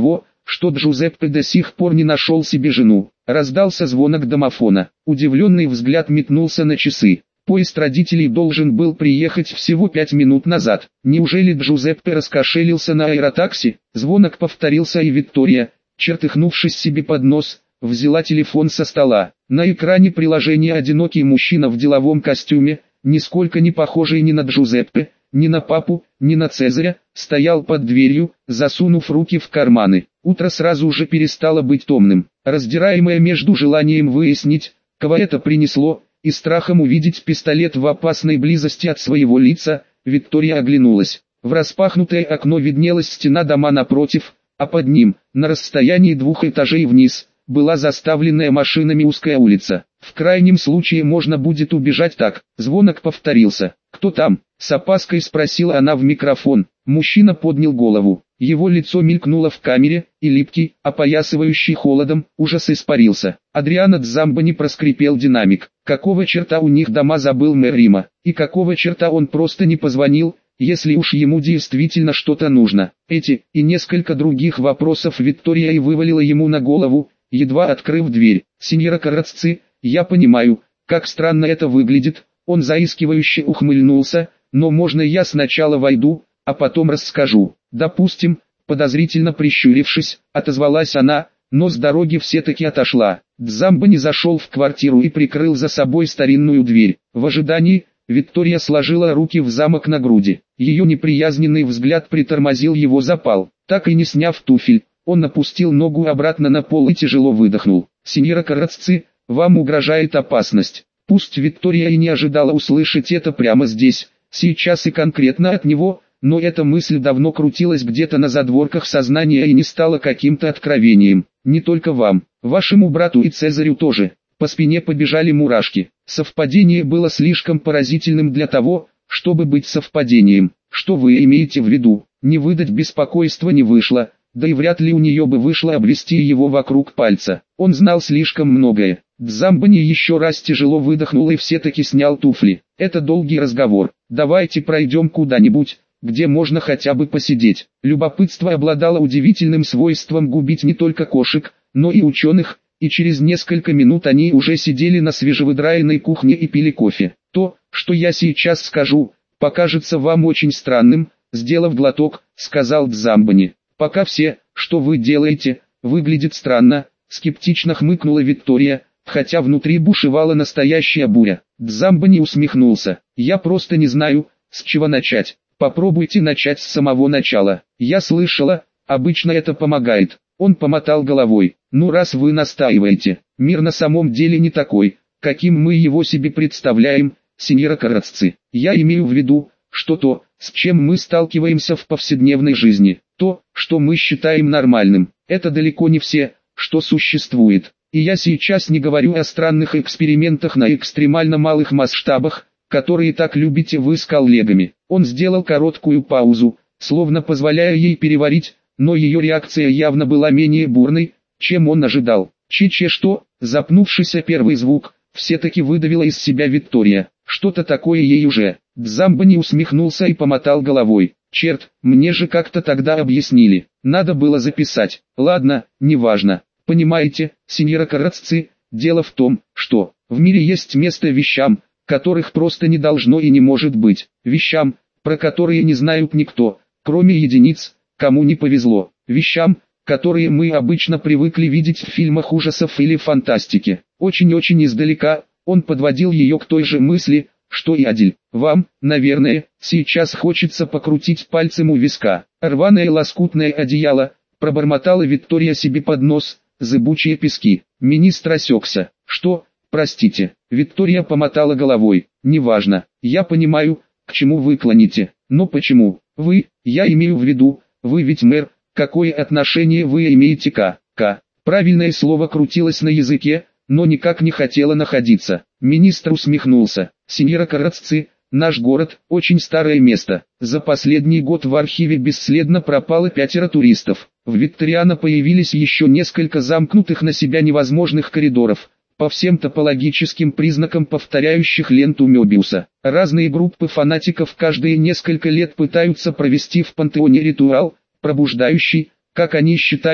что Джузеппе до сих пор не нашел себе жену. Раздался звонок домофона. Удивленный взгляд метнулся на часы. Поезд родителей должен был приехать всего пять минут назад. Неужели Джузеппе раскошелился на аэротакси? Звонок повторился, и Виктория, чертыхнувшись себе под нос, взяла телефон со стола. На экране приложения одинокий мужчина в деловом костюме, нисколько не похожий ни на Джузеппе, ни на папу, ни на Цезаря, стоял под дверью, засунув руки в карманы. Утро сразу же перестало быть томным. Раздираемое между желанием выяснить, кого это принесло, и страхом увидеть пистолет в опасной близости от своего лица, Виктория оглянулась. В распахнутое окно виднелась стена дома напротив, а под ним, на расстоянии двух этажей вниз, была заставленная машинами узкая улица. В крайнем случае можно будет убежать так. Звонок повторился. «Кто там?» — с опаской спросила она в микрофон. Мужчина поднял голову. Его лицо мелькнуло в камере, и липкий, опоясывающий холодом, ужас испарился. Адриано Дзамбани, проскрипел динамик. Какого черта у них дома забыл мэр Рима? И какого черта он просто не позвонил, если уж ему действительно что-то нужно? Эти и несколько других вопросов Виктория и вывалила ему на голову, едва открыв дверь. «Синьора Карацци, я понимаю, как странно это выглядит», он заискивающе ухмыльнулся, «но можно я сначала войду, а потом расскажу?» «Допустим», подозрительно прищурившись, отозвалась она, но с дороги все-таки отошла. Дзамбани зашел в квартиру и прикрыл за собой старинную дверь. В ожидании, Виктория сложила руки в замок на груди. Ее неприязненный взгляд притормозил его запал. Так и не сняв туфель, он опустил ногу обратно на пол и тяжело выдохнул. «Синьора Карацци, вам угрожает опасность». Пусть Виктория и не ожидала услышать это прямо здесь, сейчас и конкретно от него, но эта мысль давно крутилась где-то на задворках сознания и не стала каким-то откровением. «Не только вам, вашему брату и Цезарю тоже». По спине побежали мурашки. Совпадение было слишком поразительным для того, чтобы быть совпадением. «Что вы имеете в виду?» Не выдать беспокойства не вышло, да и вряд ли у нее бы вышло обвести его вокруг пальца. Он знал слишком многое. Дзамбани еще раз тяжело выдохнул и все-таки снял туфли. «Это долгий разговор. Давайте пройдем куда-нибудь, где можно хотя бы посидеть». Любопытство обладало удивительным свойством губить не только кошек, но и ученых, и через несколько минут они уже сидели на свежевыдраенной кухне и пили кофе. «То, что я сейчас скажу, покажется вам очень странным», сделав глоток, сказал Дзамбани. «Пока все, что вы делаете, выглядит странно», скептично хмыкнула Виктория, хотя внутри бушевала настоящая буря. Дзамбани усмехнулся. «Я просто не знаю, с чего начать. Попробуйте начать с самого начала. Я слышала, обычно это помогает». Он помотал головой. «Ну, раз вы настаиваете, мир на самом деле не такой, каким мы его себе представляем, синьора Карацци. Я имею в виду, что то, с чем мы сталкиваемся в повседневной жизни, то, что мы считаем нормальным, это далеко не все, что существует. И я сейчас не говорю о странных экспериментах на экстремально малых масштабах, которые так любите вы с коллегами». Он сделал короткую паузу, словно позволяя ей переварить, но ее реакция явно была менее бурной, чем он ожидал. «Чи-че что?» Запнувшийся первый звук, все-таки выдавила из себя Виктория. Что-то такое ей уже. Дзамбани усмехнулся и помотал головой. «Черт, мне же как-то тогда объяснили. Надо было записать. Ладно, неважно. Понимаете, синьора Карацци, дело в том, что в мире есть место вещам, которых просто не должно и не может быть. Вещам, про которые не знает никто, кроме единиц, кому не повезло. Вещам, которые мы обычно привыкли видеть в фильмах ужасов или фантастики». Очень-очень издалека, он подводил ее к той же мысли, что и Адель. «Вам, наверное, сейчас хочется покрутить пальцем у виска». «Рваное лоскутное одеяло», пробормотала Виктория себе под нос, «зыбучие пески». Министр осекся. «Что, простите?» Виктория помотала головой. «Неважно, я понимаю, к чему вы клоните. Но почему? Вы, я имею в виду, вы ведь мэр, какое отношение вы имеете к... к...» Правильное слово крутилось на языке, но никак не хотело находиться. Министр усмехнулся. «Синьора Карацци, наш город – очень старое место. За последний год в архиве бесследно пропало пятеро туристов. В Викториано появились еще несколько замкнутых на себя невозможных коридоров, по всем топологическим признакам повторяющих ленту Мёбиуса. Разные группы фанатиков каждые несколько лет пытаются провести в пантеоне ритуал, пробуждающий, как они считают,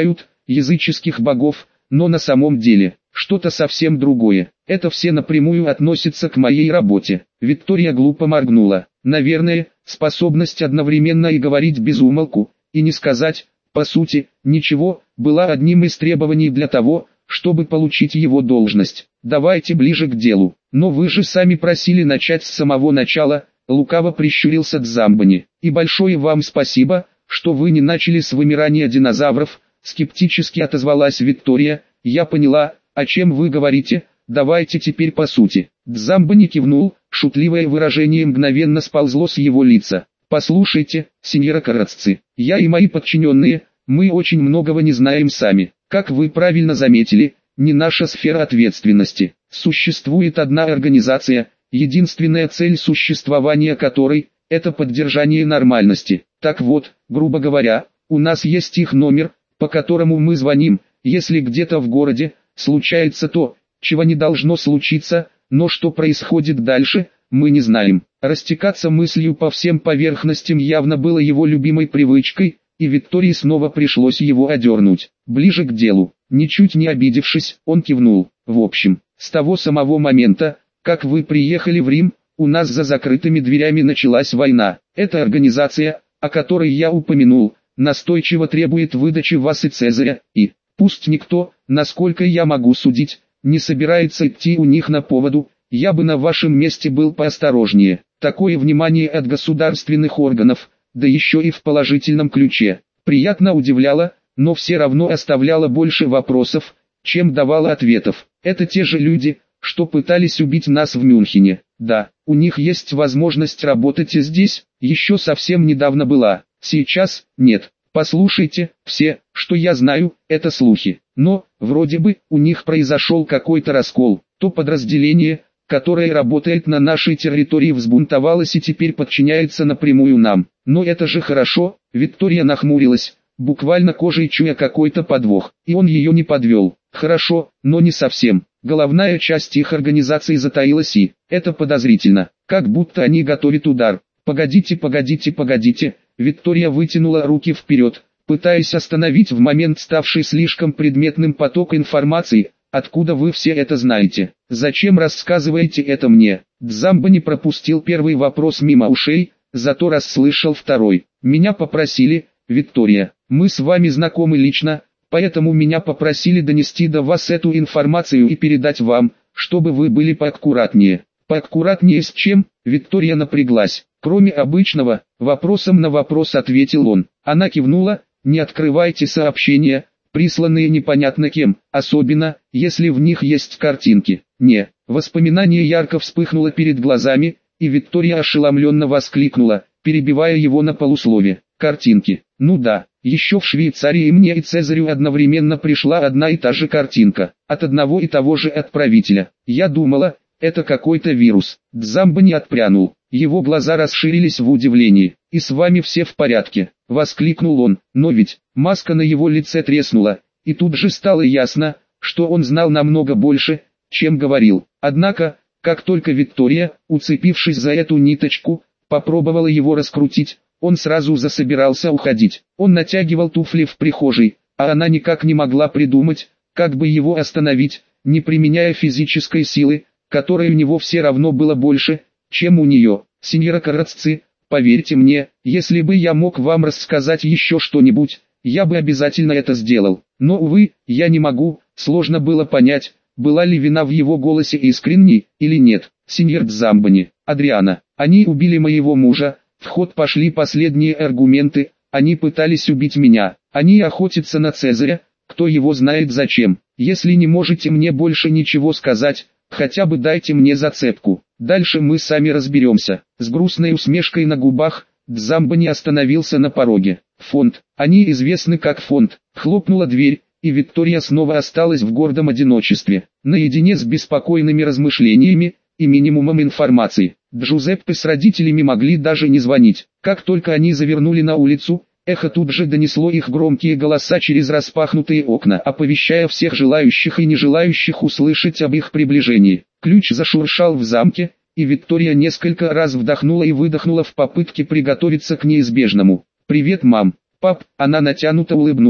языческих богов, но на самом деле, что-то совсем другое. Это все напрямую относится к моей работе. Виктория глупо моргнула. Наверное, способность одновременно и говорить без умолку, и не сказать, по сути, ничего, была одним из требований для того, чтобы получить его должность. Давайте ближе к делу. Но вы же сами просили начать с самого начала, лукаво прищурился Дзамбани. И большое вам спасибо, что вы не начали с вымирания динозавров, скептически отозвалась Виктория. Я поняла, о чем вы говорите, давайте теперь по сути. Дзамбани кивнул, шутливое выражение мгновенно сползло с его лица. Послушайте, сеньора Карацци, я и мои подчиненные, мы очень многого не знаем сами. Как вы правильно заметили, не наша сфера ответственности. Существует одна организация, единственная цель существования которой – это поддержание нормальности. Так вот, грубо говоря, у нас есть их номер, по которому мы звоним, если где-то в городе случается то, чего не должно случиться, но что происходит дальше, мы не знаем. Растекаться мыслью по всем поверхностям явно было его любимой привычкой, и Виктории снова пришлось его одернуть. Ближе к делу, ничуть не обидевшись, он кивнул. В общем, с того самого момента, как вы приехали в Рим, у нас за закрытыми дверями началась война. Эта организация, о которой я упомянул, настойчиво требует выдачи вас и Цезаря, и, пусть никто, насколько я могу судить, не собирается идти у них на поводу, я бы на вашем месте был поосторожнее. Такое внимание от государственных органов, да еще и в положительном ключе, приятно удивляло, но все равно оставляло больше вопросов, чем давало ответов. Это те же люди, что пытались убить нас в Мюнхене. Да, у них есть возможность работать и здесь, еще совсем недавно была, сейчас нет. Послушайте, все, что я знаю, это слухи. Но, вроде бы, у них произошел какой-то раскол. То подразделение, которое работает на нашей территории, взбунтовалось и теперь подчиняется напрямую нам. Но это же хорошо, Виктория нахмурилась, буквально кожей чуя какой-то подвох. И он ее не подвел. Хорошо, но не совсем. Головная часть их организации затаилась и, это подозрительно, как будто они готовят удар. Погодите, погодите, погодите. Виктория вытянула руки вперед, пытаясь остановить в момент ставший слишком предметным поток информации. Откуда вы все это знаете? Зачем рассказываете это мне? Дзамбани пропустил первый вопрос мимо ушей, зато расслышал второй. Меня попросили, Виктория, мы с вами знакомы лично, поэтому меня попросили донести до вас эту информацию и передать вам, чтобы вы были поаккуратнее. Поаккуратнее с чем? Виктория напряглась. Кроме обычного, вопросом на вопрос ответил он. Она кивнула, не открывайте сообщения, присланные непонятно кем, особенно, если в них есть картинки. Не, воспоминание ярко вспыхнуло перед глазами, и Виктория ошеломленно воскликнула, перебивая его на полуслове. Картинки. Ну да, еще в Швейцарии мне и Цезарю одновременно пришла одна и та же картинка, от одного и того же отправителя. Я думала, это какой-то вирус. Дзамбани отпрянул. Его глаза расширились в удивлении. «И с вами все в порядке?» — воскликнул он. Но ведь, маска на его лице треснула, и тут же стало ясно, что он знал намного больше, чем говорил. Однако, как только Виктория, уцепившись за эту ниточку, попробовала его раскрутить, он сразу засобирался уходить. Он натягивал туфли в прихожей, а она никак не могла придумать, как бы его остановить, не применяя физической силы, которой у него все равно было больше, чем у нее. Сеньора Карацци, поверьте мне, если бы я мог вам рассказать еще что-нибудь, я бы обязательно это сделал. Но, увы, я не могу, сложно было понять, была ли вина в его голосе искренней, или нет. Сеньор Дзамбани, Адриана, они убили моего мужа, в ход пошли последние аргументы, они пытались убить меня, они охотятся на Цезаря, кто его знает зачем. Если не можете мне больше ничего сказать, хотя бы дайте мне зацепку. Дальше мы сами разберемся. С грустной усмешкой на губах, Дзамбани остановился на пороге. Фонд. Они известны как фонд. Хлопнула дверь, и Виктория снова осталась в гордом одиночестве, наедине с беспокойными размышлениями и минимумом информации. Джузеппе с родителями могли даже не звонить. Как только они завернули на улицу, эхо тут же донесло их громкие голоса через распахнутые окна, оповещая всех желающих и не желающих услышать об их приближении. Ключ зашуршал в замке, и Виктория несколько раз вдохнула и выдохнула в попытке приготовиться к неизбежному. «Привет, мам, пап», она натянуто улыбнулась.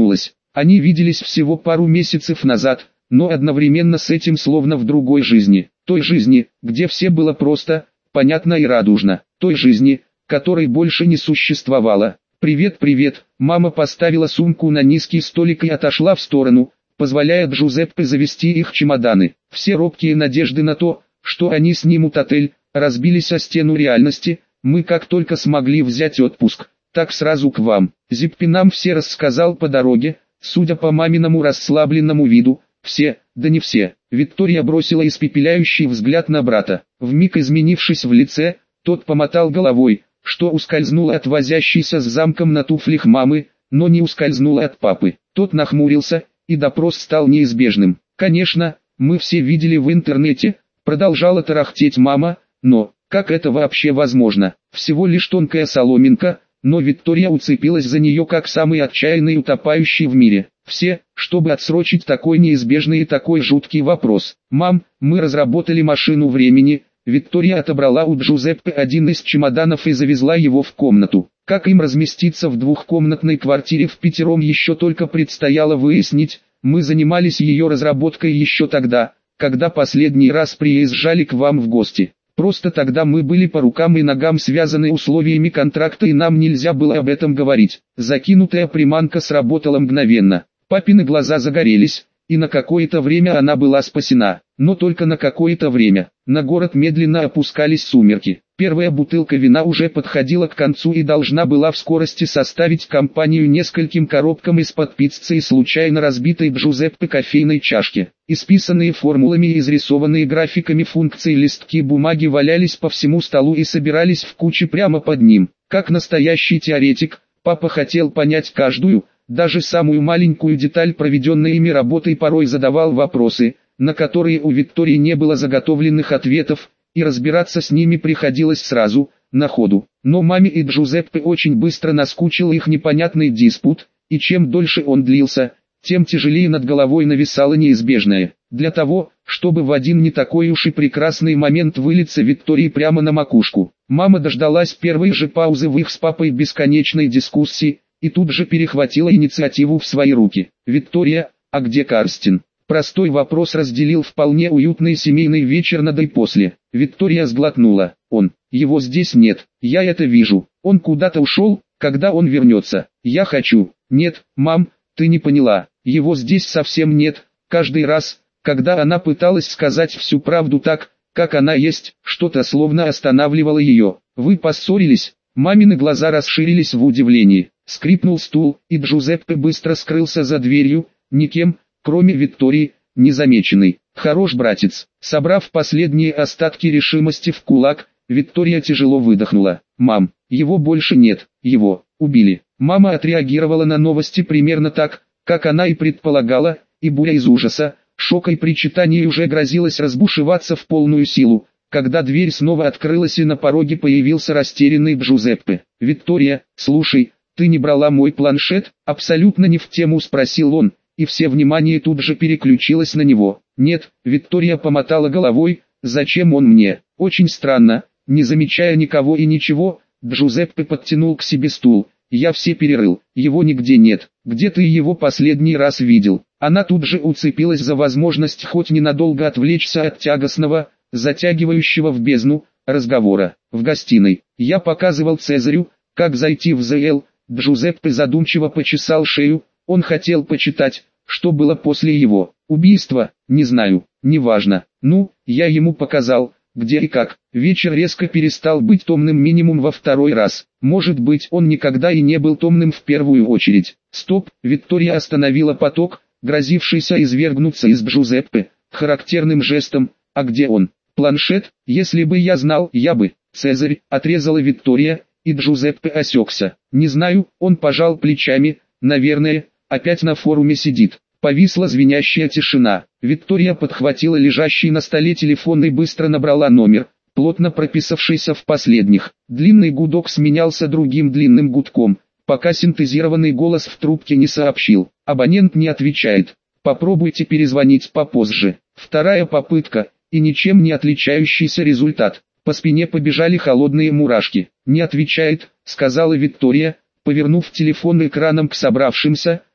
Они виделись всего пару месяцев назад, но одновременно с этим словно в другой жизни. Той жизни, где все было просто, понятно и радужно. Той жизни, которой больше не существовало. «Привет, привет!» Мама поставила сумку на низкий столик и отошла в сторону, позволяя Джузеппе завести их чемоданы. Все робкие надежды на то, что они снимут отель, разбились о стену реальности. Мы как только смогли взять отпуск, так сразу к вам. Зиппи нам все рассказал по дороге, судя по маминому расслабленному виду. Все, да не все. Виктория бросила испепеляющий взгляд на брата. Вмиг изменившись в лице, тот помотал головой, что ускользнуло от возящейся с замком на туфлях мамы, но не ускользнуло от папы. Тот нахмурился, и допрос стал неизбежным. «Конечно, мы все видели в интернете», продолжала тарахтеть мама, «но, как это вообще возможно? Всего лишь тонкая соломинка», но Виктория уцепилась за нее как самый отчаянный утопающий в мире. Все, чтобы отсрочить такой неизбежный и такой жуткий вопрос. «Мам, мы разработали машину времени». Виктория отобрала у Джузеппе один из чемоданов и завезла его в комнату. Как им разместиться в двухкомнатной квартире впятером еще только предстояло выяснить. Мы занимались ее разработкой еще тогда, когда последний раз приезжали к вам в гости. Просто тогда мы были по рукам и ногам связаны условиями контракта и нам нельзя было об этом говорить. Закинутая приманка сработала мгновенно. Папины глаза загорелись, и на какое-то время она была спасена. Но только на какое-то время. На город медленно опускались сумерки. Первая бутылка вина уже подходила к концу и должна была в скорости составить компанию нескольким коробкам из-под пиццы и случайно разбитой Джузеппе кофейной чашки. Исписанные формулами и изрисованные графиками функций листки бумаги валялись по всему столу и собирались в кучи прямо под ним. Как настоящий теоретик, папа хотел понять каждую, даже самую маленькую деталь проведенной ими работы и порой задавал вопросы, на которые у Виктории не было заготовленных ответов, и разбираться с ними приходилось сразу, на ходу. Но маме и Джузеппе очень быстро наскучил их непонятный диспут, и чем дольше он длился, тем тяжелее над головой нависало неизбежное. Для того, чтобы в один не такой уж и прекрасный момент вылиться Виктории прямо на макушку. Мама дождалась первой же паузы в их с папой бесконечной дискуссии, и тут же перехватила инициативу в свои руки. «Виктория, а где Карстин?» Простой вопрос разделил вполне уютный семейный вечер на до и после. Виктория сглотнула. «Он, его здесь нет, я это вижу. Он куда-то ушел, когда он вернется. Я хочу». «Нет, мам, ты не поняла, его здесь совсем нет». Каждый раз, когда она пыталась сказать всю правду так, как она есть, что-то словно останавливало ее. «Вы поссорились?» Мамины глаза расширились в удивлении. Скрипнул стул, и Джузеппе быстро скрылся за дверью, никем, кроме Виктории, незамеченный. «Хорош, братец». Собрав последние остатки решимости в кулак, Виктория тяжело выдохнула. «Мам, его больше нет, его убили». Мама отреагировала на новости примерно так, как она и предполагала, и буря из ужаса, шока и причитаний уже грозилась разбушеваться в полную силу, когда дверь снова открылась и на пороге появился растерянный Джузеппе. «Виктория, слушай, ты не брала мой планшет?» Абсолютно не в тему спросил он, и все внимание тут же переключилось на него. «Нет», Виктория помотала головой, «зачем он мне?» «Очень странно». Не замечая никого и ничего, Джузеппе подтянул к себе стул. «Я все перерыл, его нигде нет. Где ты его последний раз видел?» Она тут же уцепилась за возможность хоть ненадолго отвлечься от тягостного, затягивающего в бездну, разговора. «В гостиной. Я показывал Цезарю, как зайти в ЗЛ». Джузеппе задумчиво почесал шею. Он хотел почитать, что было после его убийства. «Не знаю, неважно. Ну, я ему показал, где и как». Вечер резко перестал быть томным минимум во второй раз. Может быть, он никогда и не был томным в первую очередь. «Стоп!» Виктория остановила поток, грозившийся извергнуться из Джузеппе, характерным жестом. «А где он?» «Планшет? Если бы я знал, я бы...» «Цезарь», отрезала Виктория, и Джузеппе осекся. «Не знаю», он пожал плечами, «наверное, опять на форуме сидит». Повисла звенящая тишина. Виктория подхватила лежащий на столе телефон и быстро набрала номер, плотно прописавшийся в последних. Длинный гудок сменялся другим длинным гудком, пока синтезированный голос в трубке не сообщил. «Абонент не отвечает. Попробуйте перезвонить попозже». Вторая попытка, и ничем не отличающийся результат. По спине побежали холодные мурашки. «Не отвечает», — сказала Виктория, повернув телефон экраном к собравшимся.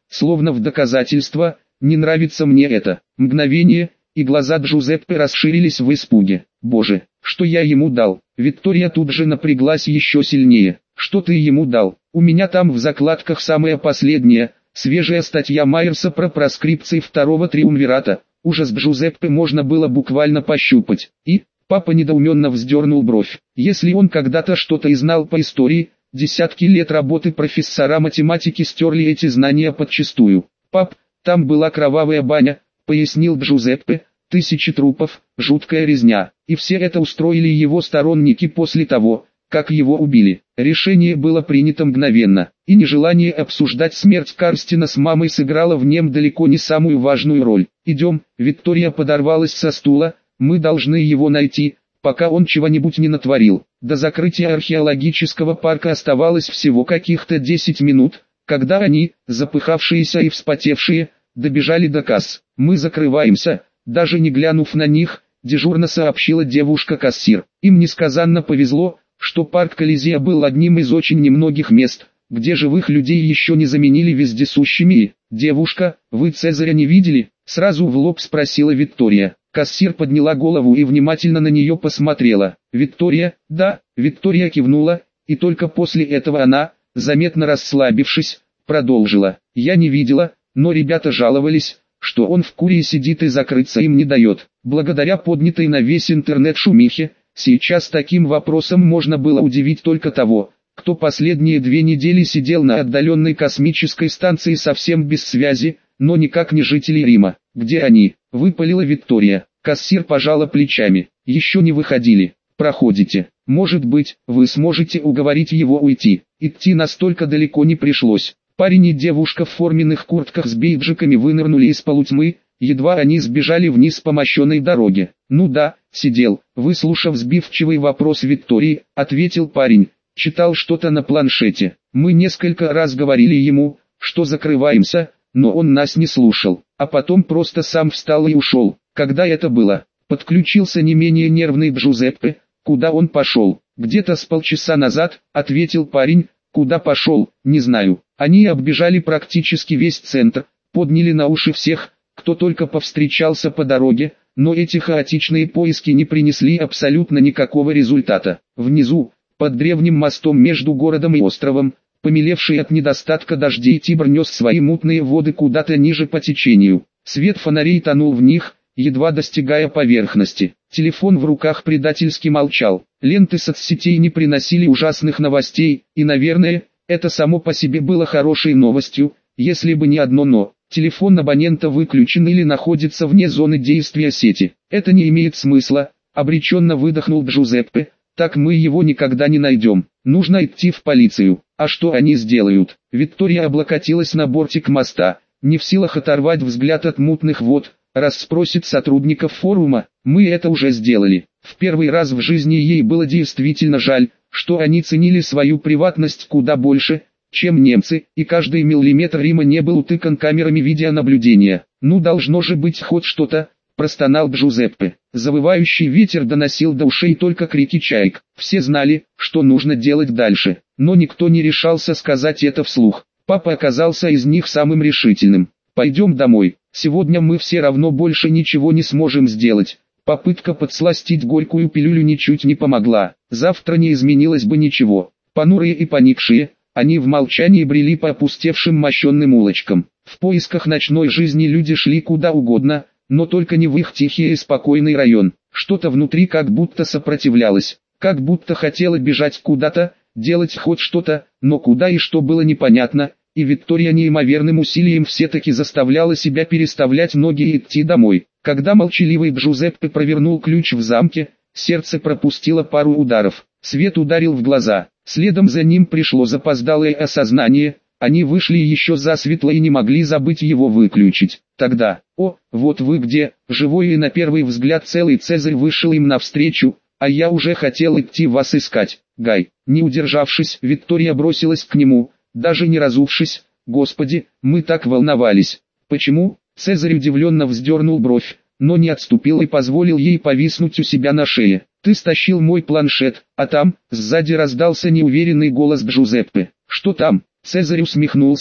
словно в доказательство, не нравится мне это. Мгновение, и глаза Джузеппе расширились в испуге. Боже, что я ему дал? Виктория тут же напряглась еще сильнее. Что ты ему дал? У меня там в закладках самая последняя, свежая статья Майерса про проскрипции второго триумвирата. Ужас Джузеппе можно было буквально пощупать. И, папа недоуменно вздернул бровь. Если он когда-то что-то и знал по истории, десятки лет работы профессора математики стерли эти знания подчистую. Пап, там была кровавая баня, пояснил Джузеппе, тысячи трупов, жуткая резня. И все это устроили его сторонники после того, как его убили. Решение было принято мгновенно, и нежелание обсуждать смерть Карстина с мамой сыграло в нем далеко не самую важную роль. «Идем», Виктория подорвалась со стула, «мы должны его найти, пока он чего-нибудь не натворил». До закрытия археологического парка оставалось всего каких-то десять минут, когда они, запыхавшиеся и вспотевшие, добежали до касс. «Мы закрываемся», даже не глянув на них, дежурно сообщила девушка-кассир. Им несказанно повезло, что парк Колизея был одним из очень немногих мест, где живых людей еще не заменили вездесущими. «Девушка, вы Цезаря не видели?» — сразу в лоб спросила Виктория. Кассир подняла голову и внимательно на нее посмотрела. «Виктория?» «Да», Виктория кивнула, и только после этого она, заметно расслабившись, продолжила. «Я не видела, но ребята жаловались, что он в курии сидит и закрыться им не дает. Благодаря поднятой на весь интернет шумихе, сейчас таким вопросом можно было удивить только того, кто последние две недели сидел на отдаленной космической станции совсем без связи, но никак не жителей Рима. «Где они?» — выпалила Виктория. Кассир пожала плечами. «Еще не выходили. Проходите. Может быть, вы сможете уговорить его уйти». Идти настолько далеко не пришлось. Парень и девушка в форменных куртках с бейджиками вынырнули из полутьмы, едва они сбежали вниз по мощенной дороге. «Ну да, сидел», выслушав сбивчивый вопрос Виктории, ответил парень. «Читал что-то на планшете. Мы несколько раз говорили ему, что закрываемся, но он нас не слушал, а потом просто сам встал и ушел». «Когда это было?» Подключился не менее нервный Джузеппе. «Куда он пошел?» «Где-то с полчаса назад», ответил парень. «Куда пошел, не знаю». Они оббежали практически весь центр, подняли на уши всех, кто только повстречался по дороге, но эти хаотичные поиски не принесли абсолютно никакого результата. Внизу, под древним мостом между городом и островом, помелевший от недостатка дождей Тибр нес свои мутные воды куда-то ниже по течению. Свет фонарей тонул в них, едва достигая поверхности. Телефон в руках предательски молчал. Ленты соцсетей не приносили ужасных новостей, и, наверное, это само по себе было хорошей новостью, если бы не одно «но». Телефон абонента выключен или находится вне зоны действия сети. «Это не имеет смысла», — обреченно выдохнул Джузеппе. «Так мы его никогда не найдем. Нужно идти в полицию». «А что они сделают?» Виктория облокотилась на бортик моста, не в силах оторвать взгляд от мутных вод. «Раз спросит сотрудников форума, мы это уже сделали». В первый раз в жизни ей было действительно жаль, что они ценили свою приватность куда больше, чем немцы, и каждый миллиметр Рима не был утыкан камерами видеонаблюдения. «Ну должно же быть хоть что-то», — простонал Джузеппе. Завывающий ветер доносил до ушей только крики чаек. Все знали, что нужно делать дальше, но никто не решался сказать это вслух. Папа оказался из них самым решительным. «Пойдем домой, сегодня мы все равно больше ничего не сможем сделать». Попытка подсластить горькую пилюлю ничуть не помогла. Завтра не изменилось бы ничего. Понурые и поникшие, они в молчании брели по опустевшим мощенным улочкам. В поисках ночной жизни люди шли куда угодно, но только не в их тихий и спокойный район. Что-то внутри как будто сопротивлялось, как будто хотело бежать куда-то, делать хоть что-то, но куда и что было непонятно, и Виктория неимоверным усилием все-таки заставляла себя переставлять ноги и идти домой. Когда молчаливый Джузеппе провернул ключ в замке, сердце пропустило пару ударов. Свет ударил в глаза, следом за ним пришло запоздалое осознание. Они вышли еще засветло и не могли забыть его выключить. Тогда, «О, вот вы где», живой и на первый взгляд целый Цезарь вышел им навстречу, «а я уже хотел идти вас искать, Гай». Не удержавшись, Виктория бросилась к нему, даже не разувшись. «Господи, мы так волновались». «Почему?» Цезарь удивленно вздернул бровь, но не отступил и позволил ей повиснуть у себя на шее. «Ты стащил мой планшет, а там», сзади раздался неуверенный голос Джузеппе. «Что там?» Цезарь усмехнулся,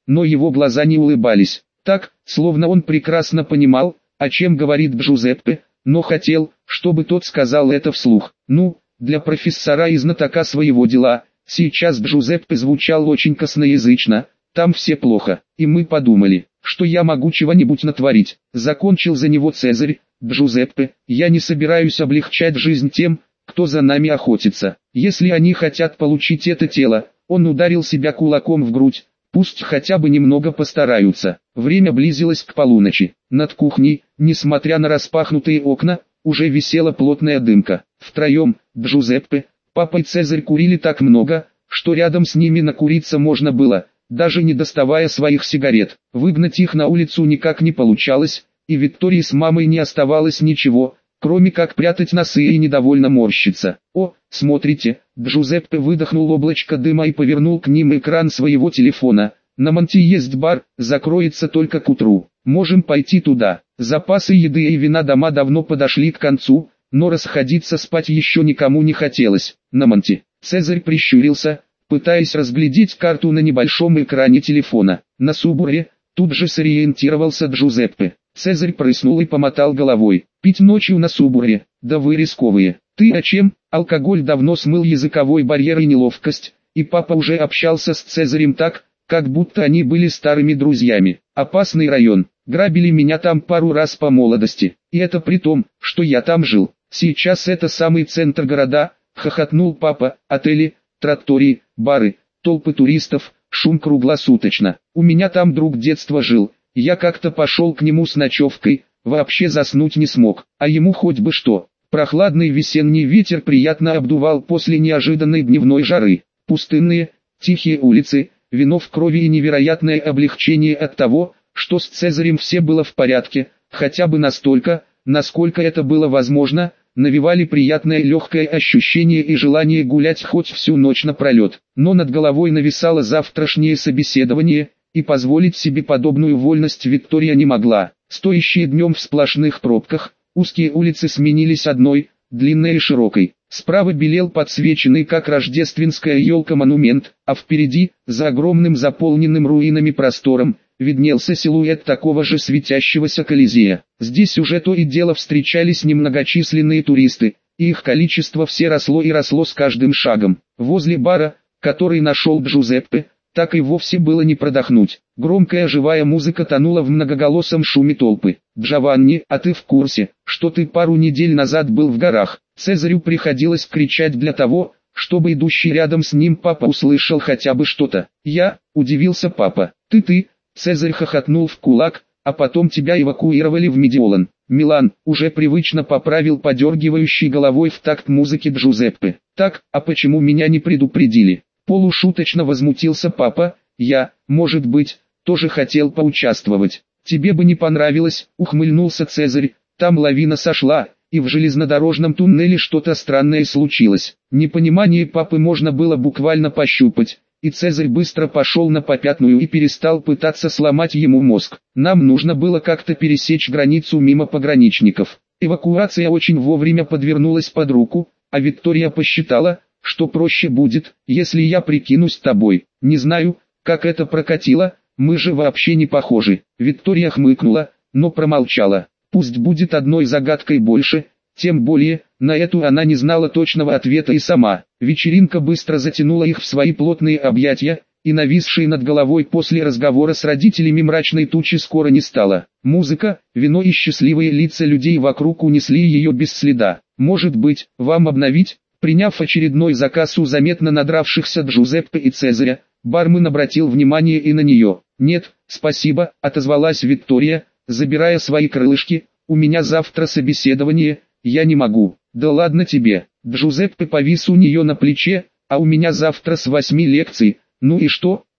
но его глаза не улыбались. Так, словно он прекрасно понимал, о чем говорит Джузеппе, но хотел, чтобы тот сказал это вслух. Ну, для профессора и знатока своего дела, сейчас Джузеппе звучал очень косноязычно, там все плохо, и мы подумали, что я могу чего-нибудь натворить. Закончил за него Цезарь. Джузеппе, я не собираюсь облегчать жизнь тем, кто за нами охотится. Если они хотят получить это тело, он ударил себя кулаком в грудь, пусть хотя бы немного постараются. Время близилось к полуночи. Над кухней, несмотря на распахнутые окна, уже висела плотная дымка. Втроем, Джузеппе, папа и Цезарь курили так много, что рядом с ними накуриться можно было, даже не доставая своих сигарет. Выгнать их на улицу никак не получалось, и Виктории с мамой не оставалось ничего, кроме как прятать носы и недовольно морщиться. «О, смотрите!» Джузеппе выдохнул облачко дыма и повернул к ним экран своего телефона. «На Монте есть бар, закроется только к утру. Можем пойти туда». Запасы еды и вина дома давно подошли к концу, но расходиться спать еще никому не хотелось. «На Монте». Цезарь прищурился, пытаясь разглядеть карту на небольшом экране телефона. «На Субуре», тут же сориентировался Джузеппе. Цезарь прыснул и помотал головой. «Пить ночью на Субуре, да вы рисковые». «Ты о чем?» Алкоголь давно смыл языковой барьер и неловкость, и папа уже общался с Цезарем так, как будто они были старыми друзьями. «Опасный район, грабили меня там пару раз по молодости, и это при том, что я там жил. Сейчас это самый центр города», — хохотнул папа. «Отели, траттории, бары, толпы туристов, шум круглосуточно. У меня там друг детства жил. Я как-то пошел к нему с ночевкой, вообще заснуть не смог, а ему хоть бы что». Прохладный весенний ветер приятно обдувал после неожиданной дневной жары. Пустынные, тихие улицы, вино в крови и невероятное облегчение от того, что с Цезарем все было в порядке, хотя бы настолько, насколько это было возможно, навевали приятное легкое ощущение и желание гулять хоть всю ночь напролет. Но над головой нависало завтрашнее собеседование, и позволить себе подобную вольность Виктория не могла. Стоящие днем в сплошных пробках, узкие улицы сменились одной, длинной и широкой. Справа белел подсвеченный как рождественская елка монумент, а впереди, за огромным заполненным руинами простором, виднелся силуэт такого же светящегося Колизея. Здесь уже то и дело встречались немногочисленные туристы, и их количество все росло и росло с каждым шагом. Возле бара, который нашел Джузеппе, так и вовсе было не продохнуть. Громкая живая музыка тонула в многоголосом шуме толпы. «Джованни, а ты в курсе, что ты пару недель назад был в горах?» Цезарю приходилось кричать для того, чтобы идущий рядом с ним папа услышал хотя бы что-то. «Я?» – удивился папа. «Ты-ты?» – Цезарь хохотнул в кулак, «а потом тебя эвакуировали в Медиолан». Милан уже привычно поправил подергивающий головой в такт музыки Джузеппе. «Так, а почему меня не предупредили?» Полушуточно возмутился папа. «Я, может быть, тоже хотел поучаствовать. Тебе бы не понравилось», — ухмыльнулся Цезарь. «Там лавина сошла, и в железнодорожном туннеле что-то странное случилось». Непонимание папы можно было буквально пощупать, и Цезарь быстро пошел на попятную и перестал пытаться сломать ему мозг. «Нам нужно было как-то пересечь границу мимо пограничников. Эвакуация очень вовремя подвернулась под руку, а Виктория посчитала, что проще будет, если я прикинусь тобой. Не знаю, как это прокатило, мы же вообще не похожи». Виктория хмыкнула, но промолчала. Пусть будет одной загадкой больше, тем более, на эту она не знала точного ответа и сама. Вечеринка быстро затянула их в свои плотные объятия, и нависшей над головой после разговора с родителями мрачной тучи скоро не стало. Музыка, вино и счастливые лица людей вокруг унесли ее без следа. «Может быть, вам обновить?» Приняв очередной заказ у заметно надравшихся Джузеппе и Цезаря, бармен обратил внимание и на нее. «Нет, спасибо», — отозвалась Виктория, забирая свои крылышки. «У меня завтра собеседование, я не могу». «Да ладно тебе». Джузеппе повис у нее на плече. «А у меня завтра с восьми лекций». «Ну и что?»